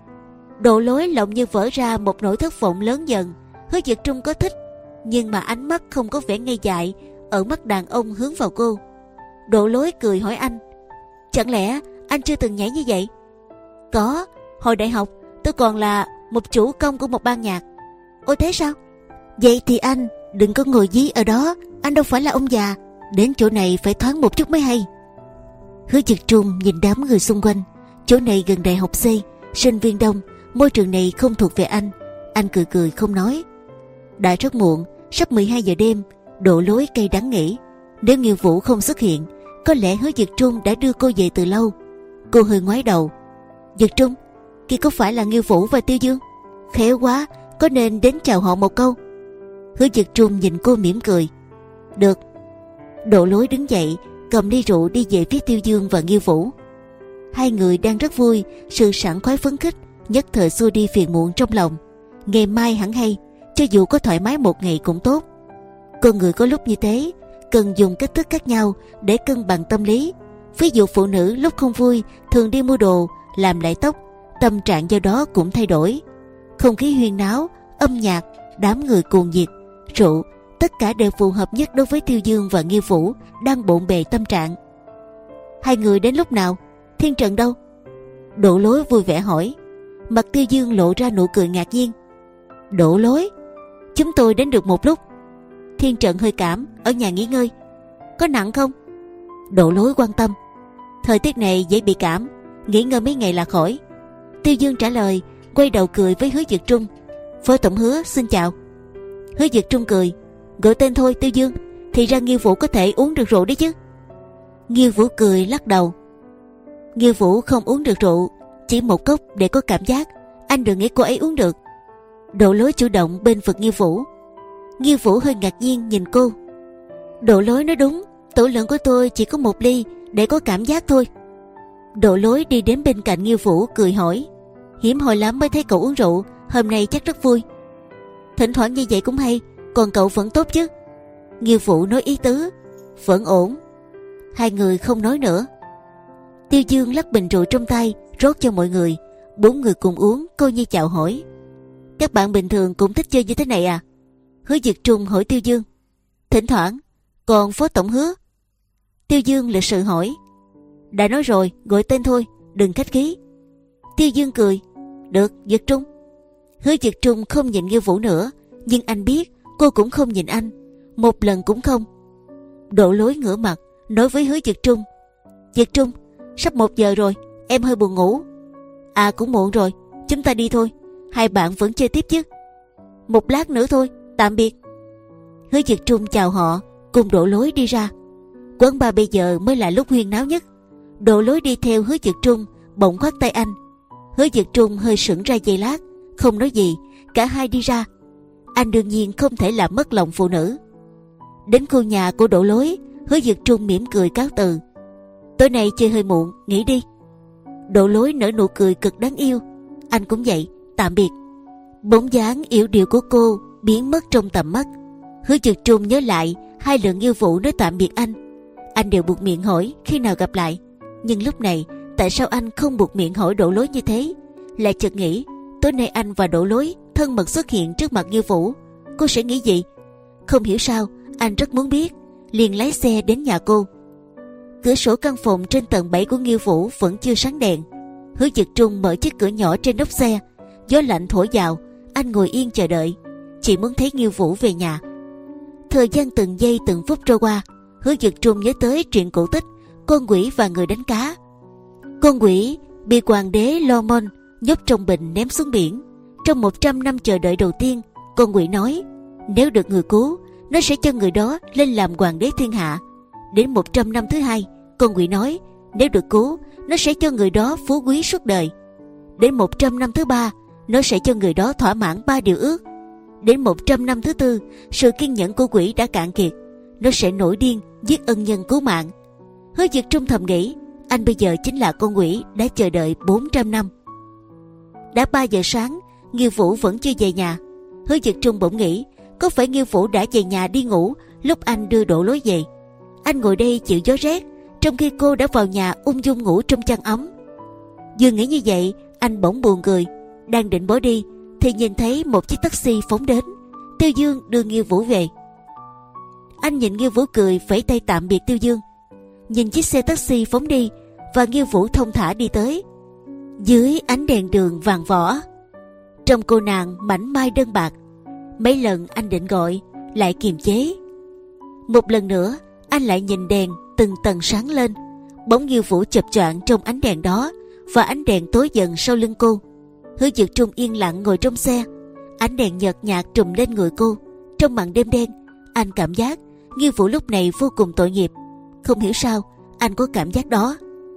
Đỗ Lối lòng như vỡ ra một nỗi thất vọng lớn dần. Hứa Dực Trung có thích, nhưng mà ánh mắt không có vẻ ngây dại ở mắt đàn ông hướng vào cô. Đỗ Lối cười hỏi anh: chẳng lẽ anh chưa từng nhảy như vậy? Có, hồi đại học tôi còn là một chủ công của một ban nhạc. Ôi thế sao? Vậy thì anh đừng có ngồi dí ở đó, anh đâu phải là ông già, đến chỗ này phải thoáng một chút mới hay. Hứa Dực Trung nhìn đám người xung quanh, chỗ này gần đại học C, sinh viên đông, môi trường này không thuộc về anh. Anh cười cười không nói. Đã rất muộn, sắp mười hai giờ đêm. Đỗ Lối cay đắng nghĩ, nếu Nghiêu Vũ không xuất hiện, có lẽ Hứa Dực Trung đã đưa cô về từ lâu. Cô hơi ngoái đầu. Dực Trung, kia có phải là Nghiêu Vũ và Tiêu Dương? Khéo quá, có nên đến chào họ một câu? Hứa Dực Trung nhìn cô mỉm cười. Được. Đỗ Lối đứng dậy, cầm ly rượu đi về phía Tiêu Dương và Nghiêu Vũ. Hai người đang rất vui, sự sảng khoái phấn khích nhất thời xua đi phiền muộn trong lòng. ngày mai hẳn hay, cho dù có thoải mái một ngày cũng tốt. Con người có lúc như thế, cần dùng cách thức khác nhau để cân bằng tâm lý. Ví dụ phụ nữ lúc không vui thường đi mua đồ, làm lại tóc, tâm trạng do đó cũng thay đổi. Không khí huyên náo, âm nhạc, đám người cuồng nhiệt, rượu, tất cả đều phù hợp nhất đối với Tiêu Dương và Nghiêu Vũ đang bộn bề tâm trạng. Hai người đến lúc nào? Thiên Trần đâu? Đỗ Lối vui vẻ hỏi. Mặt Tiêu Dương lộ ra nụ cười ngạc nhiên. Đỗ Lối, chúng tôi đến được một lúc. Thiên Trần hơi cảm, ở nhà nghỉ ngơi. Có nặng không? Đỗ Lối quan tâm. Thời tiết này dễ bị cảm, nghỉ ngơi mấy ngày là khỏi. Tiêu Dương trả lời, quay đầu cười với Hứa Dực Trung. Phó tổng Hứa xin chào. Hứa Dực Trung cười. Gọi tên thôi Tiêu Dương, thì ra Nghiêu Vũ có thể uống được rượu đấy chứ. Nghiêu Vũ cười lắc đầu. Nghiêu Vũ không uống được rượu, chỉ một cốc để có cảm giác. Anh đừng nghĩ cô ấy uống được. Đỗ Lối chủ động bên vực Nghiêu Vũ. Nghiêu Vũ hơi ngạc nhiên nhìn cô. Đỗ Lối nói đúng, tủ lượng của tôi chỉ có một ly để có cảm giác thôi. Đỗ Lối đi đến bên cạnh Nghiêu Vũ cười hỏi. Hiếm hồi lắm mới thấy cậu uống rượu, hôm nay chắc rất vui. Thỉnh thoảng như vậy cũng hay, còn cậu vẫn tốt chứ? Nghiêu Vũ nói ý tứ. Vẫn ổn. Hai người không nói nữa. Tiêu Dương lắc bình rượu trong tay rót cho mọi người. Bốn người cùng uống, cô như chào hỏi. Các bạn bình thường cũng thích chơi như thế này à? Hứa Dực Trung hỏi Tiêu Dương. Thỉnh thoảng. Còn Phó tổng Hứa? Tiêu Dương lịch sự hỏi. Đã nói rồi, gọi tên thôi, đừng khách khí. Tiêu Dương cười. Được, Dực Trung. Hứa Dực Trung không nhìn Nghiêu Vũ nữa, nhưng anh biết cô cũng không nhìn anh, một lần cũng không. Đỗ Lối ngửa mặt nói với Hứa Dực Trung. Dực Trung, sắp một giờ rồi, em hơi buồn ngủ. À cũng muộn rồi, chúng ta đi thôi. Hai bạn vẫn chơi tiếp chứ? Một lát nữa thôi, tạm biệt. Hứa Dực Trung chào họ, cùng Đỗ Lối đi ra. Quán bar bây giờ mới là lúc huyên náo nhất. Đỗ Lối đi theo Hứa Dực Trung, bỗng khoát tay anh. Hứa Dực Trung hơi sững ra giây lát, không nói gì. Cả hai đi ra. Anh đương nhiên không thể làm mất lòng phụ nữ. Đến khu nhà của Đỗ Lối, Hứa Dực Trung mỉm cười cáo từ. Tối nay chơi hơi muộn, nghỉ đi. Đỗ Lối nở nụ cười cực đáng yêu. Anh cũng vậy, tạm biệt. Bóng dáng yểu điệu của cô biến mất trong tầm mắt. Hứa Dực Trung nhớ lại hai lần Nghiêu Vũ nói tạm biệt anh. Anh đều buộc miệng hỏi khi nào gặp lại. Nhưng lúc này tại sao anh không buộc miệng hỏi Đỗ Lối như thế? Lại chợt nghĩ tối nay anh và Đỗ Lối thân mật xuất hiện trước mặt Nghiêu Vũ, cô sẽ nghĩ gì? Không hiểu sao anh rất muốn biết, liền lái xe đến nhà cô. Cửa sổ căn phòng trên tầng bảy của Nghiêu Vũ vẫn chưa sáng đèn. Hứa Dực Trung mở chiếc cửa nhỏ trên nóc xe. Gió lạnh thổi vào, anh ngồi yên chờ đợi, chỉ muốn thấy Nghiêu Vũ về nhà. Thời gian từng giây từng phút trôi qua, Hứa Dực Trung nhớ tới chuyện cổ tích con quỷ và người đánh cá. Con quỷ bị hoàng đế Lo Mon nhốt trong bình ném xuống biển. Trong một trăm năm chờ đợi đầu tiên, con quỷ nói nếu được người cứu, nó sẽ cho người đó lên làm hoàng đế thiên hạ. Đến một trăm năm thứ hai, con quỷ nói nếu được cứu, nó sẽ cho người đó phú quý suốt đời. Đến một trăm năm thứ ba, nó sẽ cho người đó thỏa mãn ba điều ước. Đến một trăm năm thứ tư, sự kiên nhẫn của quỷ đã cạn kiệt, nó sẽ nổi điên giết ân nhân cứu mạng. Hứa Dực Trung thầm nghĩ, anh bây giờ chính là con quỷ đã chờ đợi bốn trăm năm. Đã ba giờ sáng, Nghiêu Vũ vẫn chưa về nhà. Hứa Dực Trung bỗng nghĩ, có phải Nghiêu Vũ đã về nhà đi ngủ lúc anh đưa Đỗ Lối về? Anh ngồi đây chịu gió rét, trong khi cô đã vào nhà ung dung ngủ trong chăn ấm. Vừa nghĩ như vậy, anh bỗng buồn cười. Đang định bỏ đi thì nhìn thấy một chiếc taxi phóng đến. Tiêu Dương đưa Nghiêu Vũ về. Anh nhìn Nghiêu Vũ cười vẫy tay tạm biệt Tiêu Dương. Nhìn chiếc xe taxi phóng đi và Nghiêu Vũ thông thả đi tới. Dưới ánh đèn đường vàng võ, trong cô nàng mảnh mai đơn bạc. Mấy lần anh định gọi lại kiềm chế. Một lần nữa anh lại nhìn đèn từng tầng sáng lên. Bóng Nghiêu Vũ chập choạng trong ánh đèn đó và ánh đèn tối dần sau lưng cô. Hứa Dực Trung yên lặng ngồi trong xe. Ánh đèn nhợt nhạt trùm lên người cô. Trong màn đêm đen, anh cảm giác Nghiêu Vũ lúc này vô cùng tội nghiệp. Không hiểu sao anh có cảm giác đó.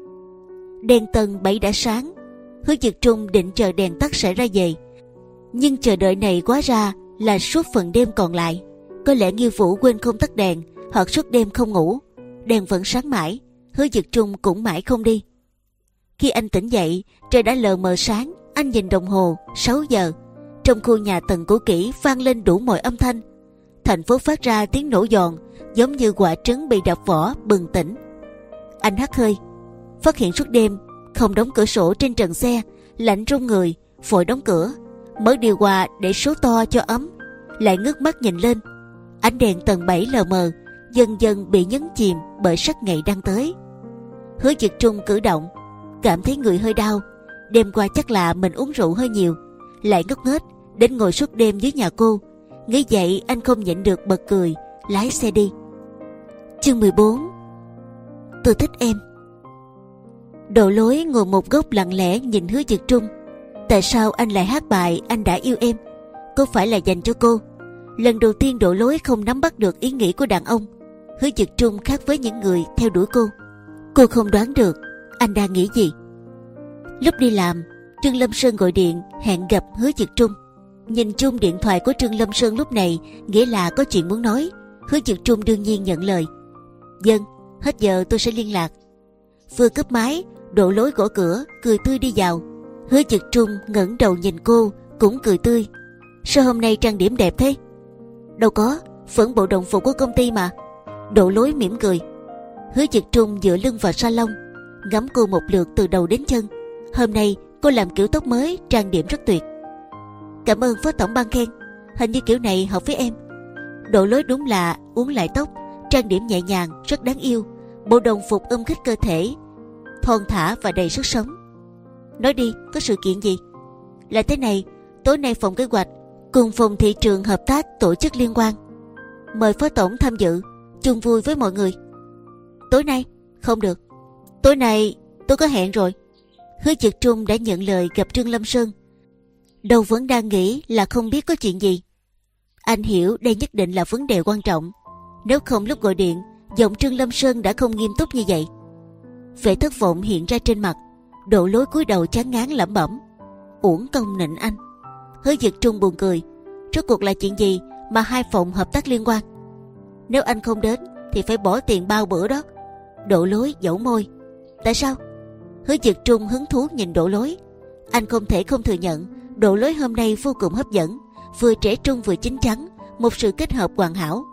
Đèn tầng bảy đã sáng. Hứa Dực Trung định chờ đèn tắt sẽ ra về, nhưng chờ đợi này quá ra là suốt phần đêm còn lại. Có lẽ Nghiêu Vũ quên không tắt đèn, hoặc suốt đêm không ngủ. Đèn vẫn sáng mãi, Hứa Dực Trung cũng mãi không đi. Khi anh tỉnh dậy, trời đã lờ mờ sáng. Anh nhìn đồng hồ, sáu giờ. Trong khu nhà tầng cũ kỹ vang lên đủ mọi âm thanh. Thành phố phát ra tiếng nổ giòn, giống như quả trứng bị đập vỏ bừng tỉnh. Anh hắt hơi, phát hiện suốt đêm không đóng cửa sổ trên trần xe, lạnh run người, vội đóng cửa, mở điều hòa để số to cho ấm, lại ngước mắt nhìn lên. Ánh đèn tầng bảy lờ mờ, dần dần bị nhấn chìm bởi sắc ngày đang tới. Hứa Dực Trung cử động, cảm thấy người hơi đau. Đêm qua chắc là mình uống rượu hơi nhiều, lại ngốc nghếch đến ngồi suốt đêm dưới nhà cô. Nghĩ vậy anh không nhịn được bật cười, lái xe đi. Chương mười bốn. Tôi thích em. Độ Lối ngồi một góc lặng lẽ nhìn Hứa Dực Trung. Tại sao anh lại hát bài Anh Đã Yêu Em? Có phải là dành cho cô? Lần đầu tiên Độ Lối không nắm bắt được ý nghĩ của đàn ông. Hứa Dực Trung khác với những người theo đuổi cô. Cô không đoán được anh đang nghĩ gì. Lúc đi làm, Trương Lâm Sơn gọi điện hẹn gặp Hứa Dực Trung. Nhìn chung điện thoại của Trương Lâm Sơn lúc này nghĩa là có chuyện muốn nói. Hứa Dực Trung đương nhiên nhận lời. Vâng, hết giờ tôi sẽ liên lạc. Vừa cúp máy, Độ Lối gõ cửa, cười tươi đi vào. Hứa Dực Trung ngẩng đầu nhìn cô, cũng cười tươi. Sao hôm nay trang điểm đẹp thế? Đâu có, vẫn bộ đồng phục của công ty mà. Độ Lối mỉm cười. Hứa Dực Trung dựa lưng vào salon, ngắm cô một lượt từ đầu đến chân. Hôm nay cô làm kiểu tóc mới, trang điểm rất tuyệt. Cảm ơn phó tổng ban khen, hình như kiểu này hợp với em. Độ Lối đúng là uốn lại tóc, trang điểm nhẹ nhàng, rất đáng yêu. Bộ đồng phục ôm khít cơ thể, thon thả và đầy sức sống. Nói đi, có sự kiện gì? Là thế này, tối nay phòng kế hoạch cùng phòng thị trường hợp tác tổ chức liên quan, mời phó tổng tham dự, chung vui với mọi người. Tối nay? Không được. Tối nay tôi có hẹn rồi. Hứa Dực Trung đã nhận lời gặp Trương Lâm Sơn. Đầu vẫn đang nghĩ là không biết có chuyện gì. Anh hiểu đây nhất định là vấn đề quan trọng. Nếu không lúc gọi điện, giọng Trương Lâm Sơn đã không nghiêm túc như vậy. Vẻ thất vọng hiện ra trên mặt. Độ Lối cúi đầu chán ngán lẩm bẩm. Uổng công nịnh anh. Hứa Dực Trung buồn cười. Rốt cuộc là chuyện gì mà hai phòng hợp tác liên quan? Nếu anh không đến thì phải bỏ tiền bao bữa đó. Độ Lối dẫu môi. Tại sao? Hứa Dực Trung hứng thú nhìn Độ Lối. Anh không thể không thừa nhận Độ Lối hôm nay vô cùng hấp dẫn, vừa trẻ trung vừa chín chắn, một sự kết hợp hoàn hảo.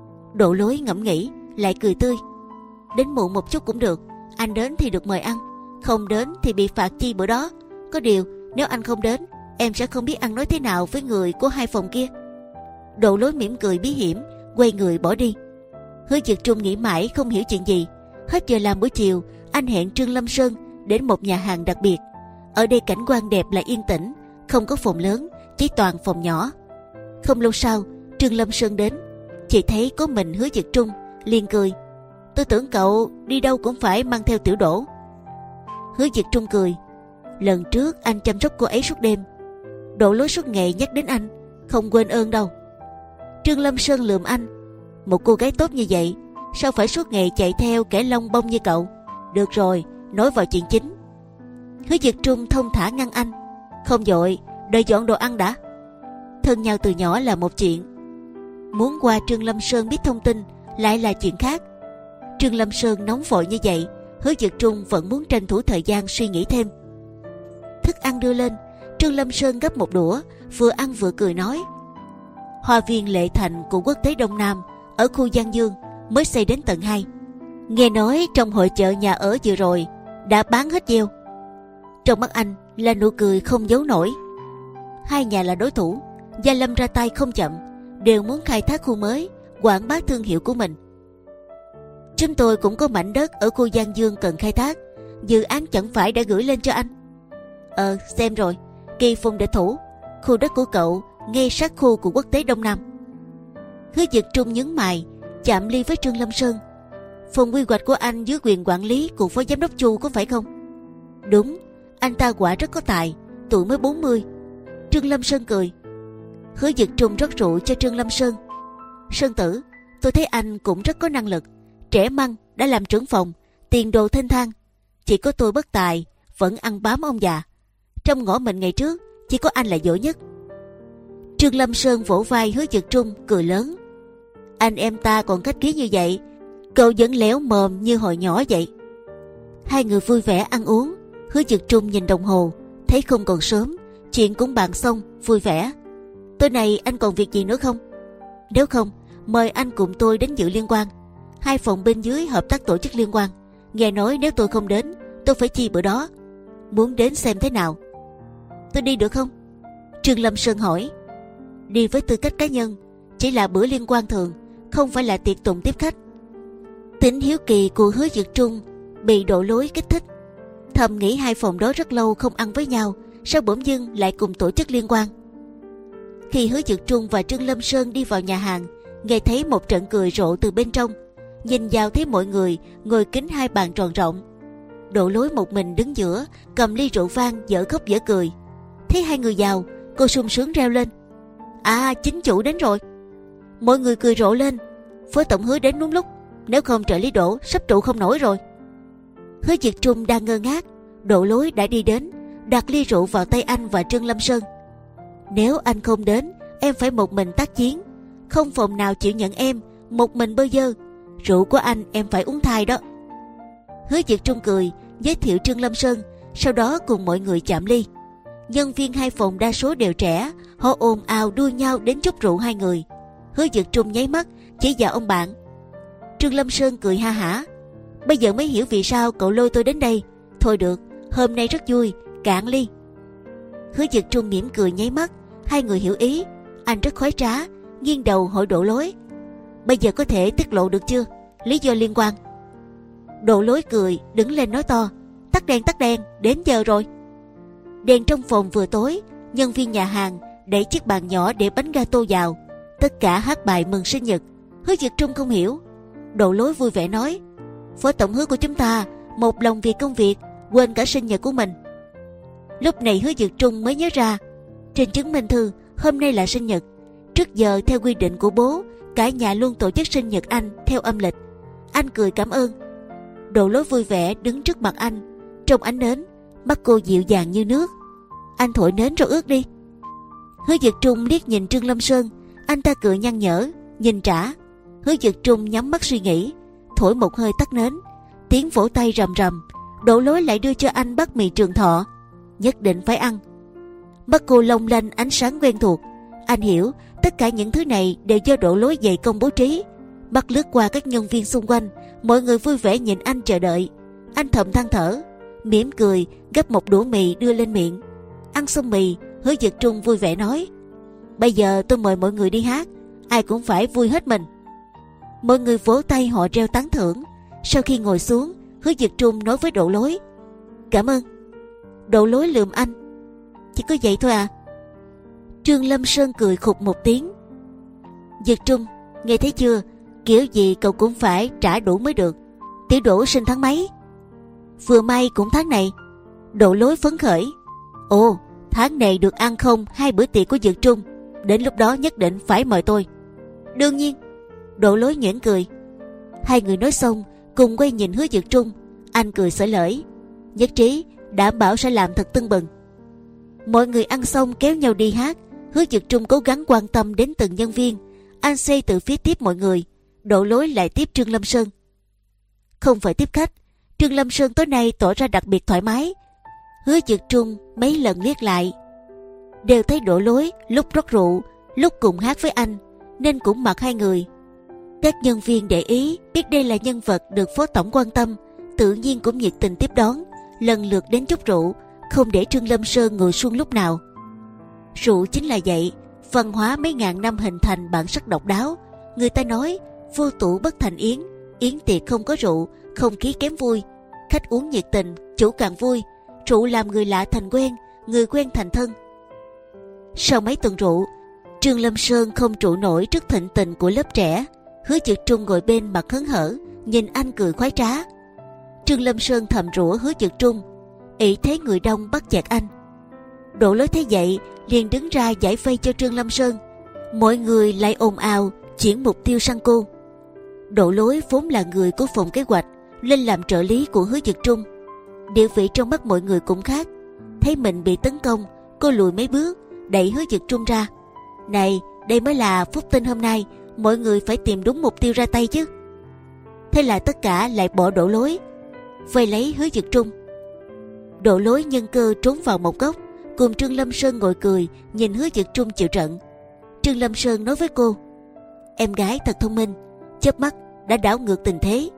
Độ Lối ngẫm nghĩ, lại cười tươi. Đến muộn một chút cũng được, anh đến thì được mời ăn, không đến thì bị phạt chi bữa đó. Có điều nếu anh không đến, em sẽ không biết ăn nói thế nào với người của hai phòng kia. Độ Lối mỉm cười bí hiểm, quay người bỏ đi. Hứa Dực Trung nghĩ mãi không hiểu chuyện gì. Hết giờ làm buổi chiều, anh hẹn Trương Lâm Sơn đến một nhà hàng đặc biệt. Ở đây cảnh quan đẹp lại yên tĩnh, không có phòng lớn, chỉ toàn phòng nhỏ. Không lâu sau, Trương Lâm Sơn đến, chỉ thấy có mình Hứa Dực Trung, liền cười. Tôi tưởng cậu đi đâu cũng phải mang theo Tiểu Đỗ. Hứa Dực Trung cười. Lần trước anh chăm sóc cô ấy suốt đêm, Độ Lối suốt ngày nhắc đến anh, không quên ơn đâu. Trương Lâm Sơn lườm anh. Một cô gái tốt như vậy, sao phải suốt ngày chạy theo kẻ lông bông như cậu? Được rồi, nói vào chuyện chính. Hứa Dực Trung thông thả ngăn anh. Không vội, đợi dọn đồ ăn đã. Thân nhau từ nhỏ là một chuyện, muốn qua Trương Lâm Sơn biết thông tin lại là chuyện khác. Trương Lâm Sơn nóng vội như vậy, Hứa Dực Trung vẫn muốn tranh thủ thời gian suy nghĩ thêm. Thức ăn đưa lên, Trương Lâm Sơn gấp một đũa, vừa ăn vừa cười nói. Hoa viên Lệ Thành của Quốc tế Đông Nam ở khu Giang Dương mới xây đến tầng hai. Nghe nói trong hội chợ nhà ở vừa rồi đã bán hết gieo. Trong mắt anh là nụ cười không giấu nổi. Hai nhà là đối thủ, Gia Lâm ra tay không chậm, đều muốn khai thác khu mới, quảng bá thương hiệu của mình. Chúng tôi cũng có mảnh đất ở khu Giang Dương cần khai thác, dự án chẳng phải đã gửi lên cho anh? Ờ, xem rồi. Kỳ Phùng Địch Thủ, khu đất của cậu ngay sát khu của Quốc tế Đông Nam. Hứa Dực Trung nhướng mày, chạm ly với Trương Lâm Sơn. Phòng quy hoạch của anh dưới quyền quản lý của phó giám đốc Chu có phải không? Đúng, anh ta quả rất có tài, tuổi mới bốn mươi. Trương Lâm Sơn cười. Hứa Dực Trung rót rượu cho Trương Lâm Sơn. Sơn tử, tôi thấy anh cũng rất có năng lực, trẻ măng, đã làm trưởng phòng, tiền đồ thênh thang. Chỉ có tôi bất tài, vẫn ăn bám ông già. Trong ngõ mình ngày trước, chỉ có anh là giỏi nhất. Trương Lâm Sơn vỗ vai Hứa Dực Trung, cười lớn. Anh em ta còn khách khí như vậy, cậu vẫn léo mồm như hồi nhỏ vậy. Hai người vui vẻ ăn uống. Hứa Dực Trung nhìn đồng hồ, thấy không còn sớm, chuyện cũng bàn xong, vui vẻ. Tối nay anh còn việc gì nữa không? Nếu không, mời anh cùng tôi đến dự liên hoan. Hai phòng bên dưới hợp tác tổ chức liên hoan. Nghe nói nếu tôi không đến, tôi phải chi bữa đó. Muốn đến xem thế nào? Tôi đi được không? Trương Lâm Sơn hỏi. Đi với tư cách cá nhân, chỉ là bữa liên hoan thường, không phải là tiệc tùng tiếp khách. Tính hiếu kỳ của Hứa Dực Trung bị Đỗ Lối kích thích, thầm nghĩ hai phòng đó rất lâu không ăn với nhau, sao bỗng dưng lại cùng tổ chức liên hoan. Khi Hứa Dực Trung và Trương Lâm Sơn đi vào nhà hàng, nghe thấy một trận cười rộ từ bên trong, nhìn vào thấy mọi người ngồi kín hai bàn tròn rộng. Đỗ Lối một mình đứng giữa, cầm ly rượu vang dở khóc dở cười. Thấy hai người vào, cô sung sướng reo lên: À, chính chủ đến rồi! Mọi người cười rộ lên. Phó tổng Hứa đến đúng lúc, nếu không trợ lý Đỗ sắp trụ không nổi rồi. Hứa Dực Trung đang ngơ ngác, Đỗ Lối đã đi đến, đặt ly rượu vào tay anh và Trương Lâm Sơn. Nếu anh không đến, em phải một mình tác chiến, không phòng nào chịu nhận em một mình bơ vơ. Rượu của anh em phải uống thai đó. Hứa Dực Trung cười giới thiệu Trương Lâm Sơn, sau đó cùng mọi người chạm ly. Nhân viên hai phòng đa số đều trẻ, họ ồn ào đua nhau đến chúc rượu hai người. Hứa Dực Trung nháy mắt chỉ vào ông bạn. Trương Lâm Sơn cười ha hả: Bây giờ mới hiểu vì sao cậu lôi tôi đến đây. Thôi được, hôm nay rất vui, cạn ly. Hứa Dực Trung mỉm cười nháy mắt, hai người hiểu ý. Anh rất khoái trá, nghiêng đầu hỏi Đỗ Lối: Bây giờ có thể tiết lộ được chưa lý do liên quan? Đỗ Lối cười đứng lên nói to: Tắt đèn, tắt đèn, đến giờ rồi. Đèn trong phòng vừa tối, nhân viên nhà hàng đẩy chiếc bàn nhỏ để bánh gato vào, tất cả hát bài mừng sinh nhật. Hứa Dực Trung không hiểu. Đỗ Lối vui vẻ nói: Phó tổng Hứa của chúng ta một lòng vì công việc, quên cả sinh nhật của mình. Lúc này Hứa Dực Trung mới nhớ ra, trên chứng minh thư hôm nay là sinh nhật. Trước giờ theo quy định của bố, cả nhà luôn tổ chức sinh nhật anh theo âm lịch. Anh cười cảm ơn. Đỗ Lối vui vẻ đứng trước mặt anh, trong ánh nến, mắt cô dịu dàng như nước. Anh thổi nến rồi ướt đi. Hứa Dực Trung liếc nhìn Trương Lâm Sơn, anh ta cười nhăn nhở, nhìn trả. Hứa Dực Trung nhắm mắt suy nghĩ, thổi một hơi tắt nến, tiếng vỗ tay rầm rầm. Đỗ Lối lại đưa cho anh bát mì Trường Thọ, nhất định phải ăn. Mắt cô long lanh ánh sáng quen thuộc. Anh hiểu tất cả những thứ này đều do Đỗ Lối dày công bố trí. Mắt lướt qua các nhân viên xung quanh, mọi người vui vẻ nhìn anh chờ đợi. Anh thầm than thở, mỉm cười gấp một đũa mì đưa lên miệng. Ăn xong mì, Hứa Dực Trung vui vẻ nói: Bây giờ tôi mời mọi người đi hát, ai cũng phải vui hết mình. Mọi người vỗ tay họ reo tán thưởng. Sau khi ngồi xuống, Hứa Dực Trung nói với Đỗ Lối: Cảm ơn. Đỗ Lối lườm anh: Chỉ có vậy thôi à? Trương Lâm Sơn cười khục một tiếng: Dực Trung, nghe thấy chưa, kiểu gì cậu cũng phải trả đủ mới được. Tiểu Đỗ sinh tháng mấy? Vừa may cũng tháng này. Đỗ Lối phấn khởi: Ồ, tháng này được ăn không hai bữa tiệc của Dực Trung, đến lúc đó nhất định phải mời tôi. Đương nhiên. Đỗ Lối nhoẻn cười. Hai người nói xong cùng quay nhìn Hứa Dực Trung. Anh cười xởi lởi: Nhất trí, đảm bảo sẽ làm thật tưng bừng. Mọi người ăn xong kéo nhau đi hát. Hứa Dực Trung cố gắng quan tâm đến từng nhân viên. Anh xây từ phía tiếp mọi người, Đỗ Lối lại tiếp Trương Lâm Sơn. Không phải tiếp khách, Trương Lâm Sơn tối nay tỏ ra đặc biệt thoải mái. Hứa Dực Trung mấy lần liếc lại, đều thấy Đỗ Lối lúc rót rượu, lúc cùng hát với anh, nên cũng mặc hai người. Các nhân viên để ý, biết đây là nhân vật được phó tổng quan tâm, tự nhiên cũng nhiệt tình tiếp đón, lần lượt đến chúc rượu, không để Trương Lâm Sơn ngồi suông lúc nào. Rượu chính là vậy, văn hóa mấy ngàn năm hình thành bản sắc độc đáo. Người ta nói vô tủ bất thành yến, yến tiệc không có rượu, không khí kém vui. Khách uống nhiệt tình, chủ càng vui. Rượu làm người lạ thành quen, người quen thành thân. Sau mấy tuần rượu, Trương Lâm Sơn không trụ nổi trước thịnh tình của lớp trẻ. Hứa Dực Trung ngồi bên mặt hớn hở, nhìn anh cười khoái trá. Trương Lâm Sơn thầm rủa Hứa Dực Trung, ỷ thế người đông bắt chẹt anh. Đỗ Lối thấy vậy liền đứng ra giải vây cho Trương Lâm Sơn. Mọi người lại ồn ào chuyển mục tiêu sang cô. Đỗ Lối vốn là người của phòng kế hoạch, lên làm trợ lý của Hứa Dực Trung. Địa vị trong mắt mọi người cũng khác. Thấy mình bị tấn công, cô lùi mấy bước, đẩy Hứa Dực Trung ra. Này, đây mới là phúc tinh hôm nay, mọi người phải tìm đúng mục tiêu ra tay chứ. Thế là tất cả lại bỏ Đỗ Lối, vây lấy Hứa Dực Trung. Đỗ Lối nhân cơ trốn vào một góc, cùng Trương Lâm Sơn ngồi cười nhìn Hứa Dực Trung chịu trận. Trương Lâm Sơn nói với cô: Em gái thật thông minh, chớp mắt đã đảo ngược tình thế.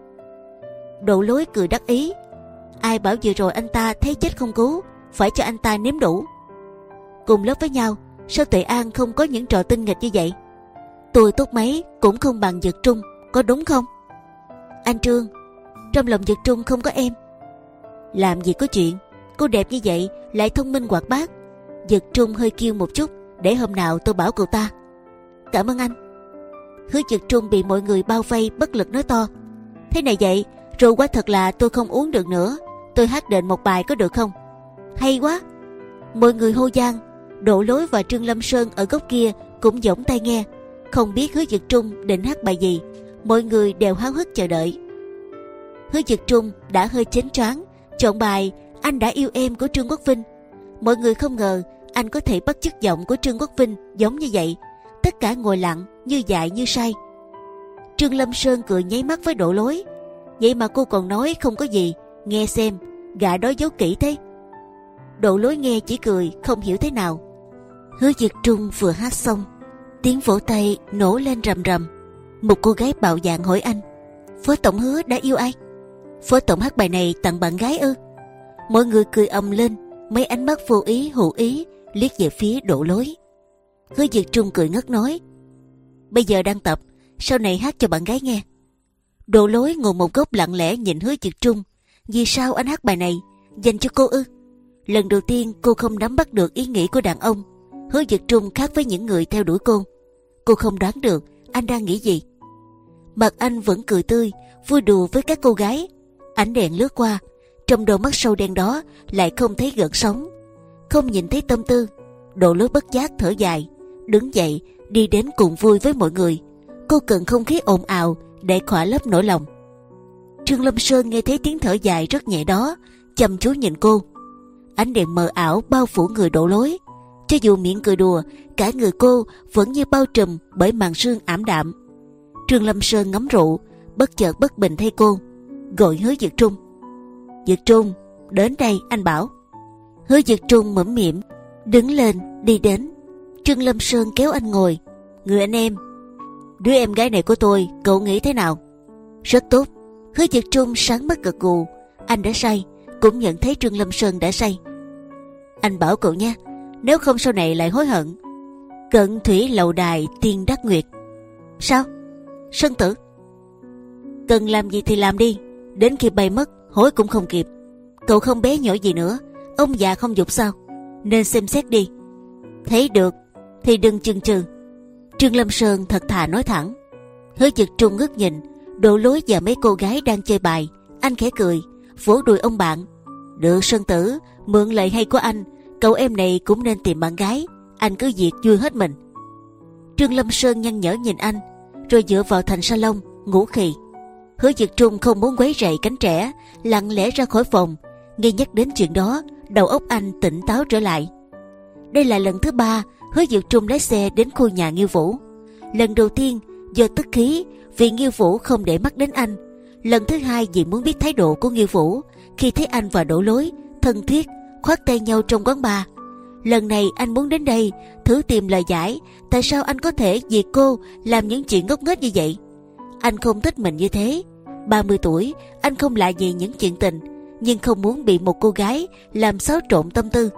Độ Lối cười đắc ý: Ai bảo vừa rồi anh ta thấy chết không cứu, phải cho anh ta nếm đủ. Cùng lớp với nhau, sao Tuệ An không có những trò tinh nghịch như vậy? Tôi tốt mấy cũng không bằng Dực Trung, có đúng không? Anh Trương, trong lòng Dực Trung không có em. Làm gì có chuyện, cô đẹp như vậy lại thông minh hoạt bát. Dực Trung hơi kiêu một chút, để hôm nào tôi bảo cậu ta. Cảm ơn anh. Hứa Dực Trung bị mọi người bao vây bất lực nói to: Thế này vậy, rượu quá thật là tôi không uống được nữa. Tôi hát đệm một bài có được không? Hay quá. Mọi người hô vang. Độ Lối và Trương Lâm Sơn ở góc kia cũng giỏng tai nghe, không biết Hứa Dực Trung định hát bài gì. Mọi người đều háo hức chờ đợi. Hứa Dực Trung đã hơi chến choáng, chọn bài Anh Đã Yêu Em của Trương Quốc Vinh. Mọi người không ngờ anh có thể bắt chước giọng của Trương Quốc Vinh giống như vậy. Tất cả ngồi lặng, như dại như say. Trương Lâm Sơn cười nháy mắt với Độ Lối: Vậy mà cô còn nói không có gì, nghe xem, gã đó giấu kỹ thế. Độ Lối nghe chỉ cười, không hiểu thế nào. Hứa Dực Trung vừa hát xong, tiếng vỗ tay nổ lên rầm rầm. Một cô gái bạo dạn hỏi anh: Phó tổng Hứa đã yêu ai? Phó tổng hát bài này tặng bạn gái ư? Mọi người cười ầm lên, mấy ánh mắt vô ý hữu ý liếc về phía Độ Lối. Hứa Dực Trung cười ngất nói: Bây giờ đang tập, sau này hát cho bạn gái nghe. Độ Lối ngồi một góc lặng lẽ nhìn Hứa Dực Trung. Vì sao anh hát bài này dành cho cô ư? Lần đầu tiên cô không nắm bắt được ý nghĩ của đàn ông. Hứa Dực Trung khác với những người theo đuổi cô. Cô không đoán được anh đang nghĩ gì. Mặt anh vẫn cười tươi, vui đùa với các cô gái. Ánh đèn lướt qua, trong đôi mắt sâu đen đó lại không thấy gợn sóng, không nhìn thấy tâm tư. Độ Lối bất giác thở dài, đứng dậy đi đến cùng vui với mọi người. Cô cần không khí ồn ào để khỏa lấp nỗi lòng. Trương Lâm Sơn nghe thấy tiếng thở dài rất nhẹ đó, chăm chú nhìn cô. Ánh đèn mờ ảo bao phủ người Độ Lối. Cho dù miệng cười đùa, cả người cô vẫn như bao trùm bởi màn sương ảm đạm. Trương Lâm Sơn ngắm rượu, bất chợt bất bình thay cô, gọi Hứa Dực Trung: Dực Trung, đến đây anh bảo. Hứa Dực Trung mẫm mỉm đứng lên đi đến. Trương Lâm Sơn kéo anh ngồi: Người anh em, đứa em gái này của tôi cậu nghĩ thế nào? Rất tốt. Hứa Dực Trung sáng mắt gật gù. Anh đã say, cũng nhận thấy Trương Lâm Sơn đã say. Anh bảo cậu nha, nếu không sau này lại hối hận. Cận thủy lầu đài tiên đắc nguyệt. Sao? Sơn Tử, cần làm gì thì làm đi, đến khi bay mất hối cũng không kịp. Cậu không bé nhỏ gì nữa, ông già không dục sao? Nên xem xét đi. Thấy được thì đừng chừng chừ. Trương Lâm Sơn thật thà nói thẳng. Hứa Dực Trung ngước nhìn Độ Lối và mấy cô gái đang chơi bài. Anh khẽ cười, vỗ đùi ông bạn: Được Sơn Tử, mượn lời hay của anh, cậu em này cũng nên tìm bạn gái. Anh cứ việc vui hết mình. Trương Lâm Sơn nhăn nhở nhìn anh, rồi dựa vào thành salon ngủ khì. Hứa Dực Trung không muốn quấy rầy cánh trẻ, lặng lẽ ra khỏi phòng. Nghe nhắc đến chuyện đó, đầu óc anh tỉnh táo trở lại. Đây là lần thứ ba Hứa Dực Trung lái xe đến khu nhà Nghiêu Vũ. Lần đầu tiên do tức khí vì Nghiêu Vũ không để mắt đến anh. Lần thứ hai vì muốn biết thái độ của Nghiêu Vũ khi thấy anh và Độ Lối thân thiết khoác tay nhau trong quán bar. Lần này anh muốn đến đây thử tìm lời giải tại sao anh có thể vì cô làm những chuyện ngốc nghếch như vậy. Anh không thích mình như thế. ba mươi tuổi, anh không lạ gì những chuyện tình, nhưng không muốn bị một cô gái làm xáo trộn tâm tư.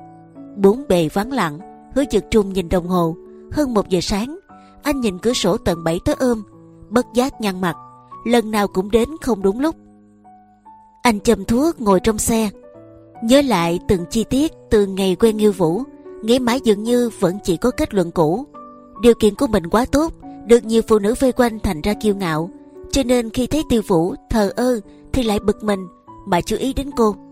Bốn bề vắng lặng. Hứa Dực Trung nhìn đồng hồ, hơn một giờ sáng. Anh nhìn cửa sổ tận bảy tới ôm, bất giác nhăn mặt. Lần nào cũng đến không đúng lúc. Anh châm thuốc ngồi trong xe, nhớ lại từng chi tiết từ ngày quen Nghiêu Vũ, nghĩ mãi dường như vẫn chỉ có kết luận cũ. Điều kiện của mình quá tốt, được nhiều phụ nữ vây quanh thành ra kiêu ngạo, cho nên khi thấy Tiêu Vũ thờ ơ thì lại bực mình mà chú ý đến cô.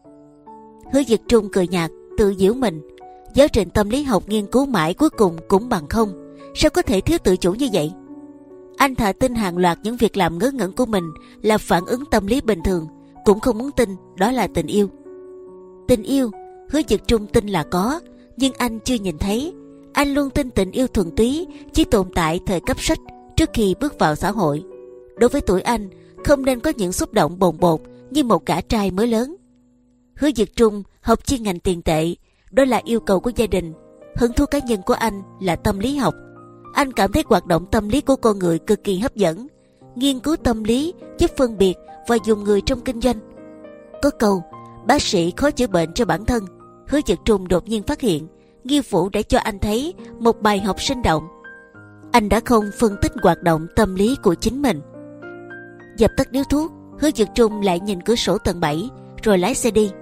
Hứa Dực Trung cười nhạt, tự giễu mình. Giáo trình tâm lý học nghiên cứu mãi cuối cùng cũng bằng không. Sao có thể thiếu tự chủ như vậy? Anh thà tin hàng loạt những việc làm ngớ ngẩn của mình là phản ứng tâm lý bình thường, cũng không muốn tin đó là tình yêu. Tình yêu, Hứa Dực Trung tin là có, nhưng anh chưa nhìn thấy. Anh luôn tin tình yêu thuần túy chỉ tồn tại thời cấp sách trước khi bước vào xã hội. Đối với tuổi anh, không nên có những xúc động bồng bột như một gã trai mới lớn. Hứa Dực Trung học chuyên ngành tiền tệ, đó là yêu cầu của gia đình. Hứng thú cá nhân của anh là tâm lý học. Anh cảm thấy hoạt động tâm lý của con người cực kỳ hấp dẫn. Nghiên cứu tâm lý giúp phân biệt và dùng người trong kinh doanh. Có câu bác sĩ khó chữa bệnh cho bản thân. Hứa Dực Trung đột nhiên phát hiện Nghiêu Vũ đã cho anh thấy một bài học sinh động. Anh đã không phân tích hoạt động tâm lý của chính mình. Dập tắt điếu thuốc, Hứa Dực Trung lại nhìn cửa sổ tầng bảy rồi lái xe đi.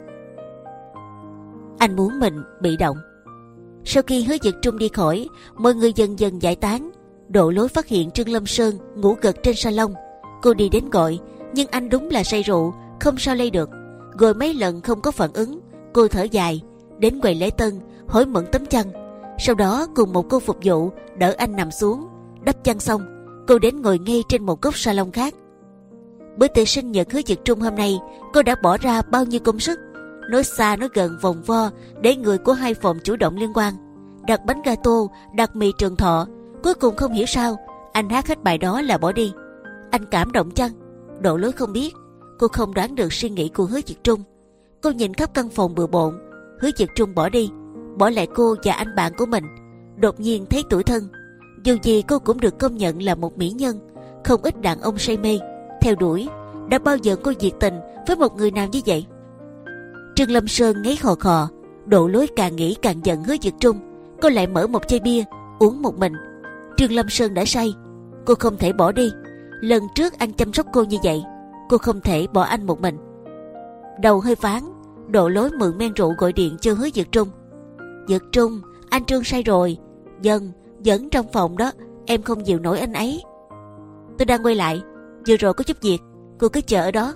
Anh muốn mình bị động. Sau khi Hứa Dực Trung đi khỏi, mọi người dần dần giải tán. Độ Lối phát hiện Trương Lâm Sơn ngủ gật trên salon. Cô đi đến gọi, nhưng anh đúng là say rượu, không sao lay được. Gọi mấy lần không có phản ứng, cô thở dài, đến quầy lễ tân hỏi mượn tấm chăn. Sau đó cùng một cô phục vụ đỡ anh nằm xuống. Đắp chăn xong, cô đến ngồi ngay trên một góc salon khác. Bữa tiệc sinh nhật Hứa Dực Trung hôm nay, cô đã bỏ ra bao nhiêu công sức, nói xa nói gần vòng vo để người của hai phòng chủ động liên quan. Đặt bánh gato, đặt mì trường thọ. Cuối cùng không hiểu sao anh hát hết bài đó là bỏ đi. Anh cảm động chăng? Độ Lối không biết. Cô không đoán được suy nghĩ của Hứa Dực Trung. Cô nhìn khắp căn phòng bừa bộn. Hứa Dực Trung bỏ đi, bỏ lại cô và anh bạn của mình. Đột nhiên thấy tủi thân. Dù gì cô cũng được công nhận là một mỹ nhân. Không ít đàn ông say mê theo đuổi. Đã bao giờ cô diệt tình với một người nào như vậy? Trương Lâm Sơn ngáy khò khò. Độ Lối càng nghĩ càng giận Hứa Dực Trung. Cô lại mở một chai bia uống một mình. Trương Lâm Sơn đã say, cô không thể bỏ đi. Lần trước anh chăm sóc cô như vậy, cô không thể bỏ anh một mình. Đầu hơi ván, Độ Lối mượn men rượu gọi điện cho Hứa Dực Trung. Dực Trung, anh Trương say rồi. Dân, vẫn trong phòng đó, em không chịu nổi anh ấy. Tôi đang quay lại, vừa rồi có chút việc, cô cứ chờ ở đó.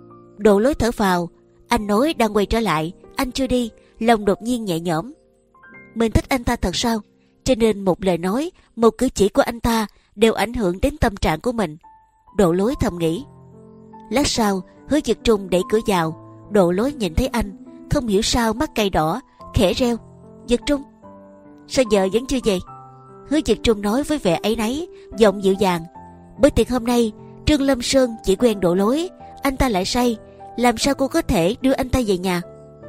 Độ Lối thở phào. Anh nói đang quay trở lại, anh chưa đi, lòng đột nhiên nhẹ nhõm. Mình thích anh ta thật sao? Cho nên một lời nói, một cử chỉ của anh ta đều ảnh hưởng đến tâm trạng của mình. Độ Lối thầm nghĩ. Lát sau, Hứa Dực Trung đẩy cửa vào. Độ Lối nhìn thấy anh, không hiểu sao mắt cay đỏ, khẽ reo. Dực Trung, sao giờ vẫn chưa về? Hứa Dực Trung nói với vẻ áy náy, giọng dịu dàng. Bữa tiệc hôm nay, Trương Lâm Sơn chỉ quen Độ Lối, anh ta lại say, làm sao cô có thể đưa anh ta về nhà?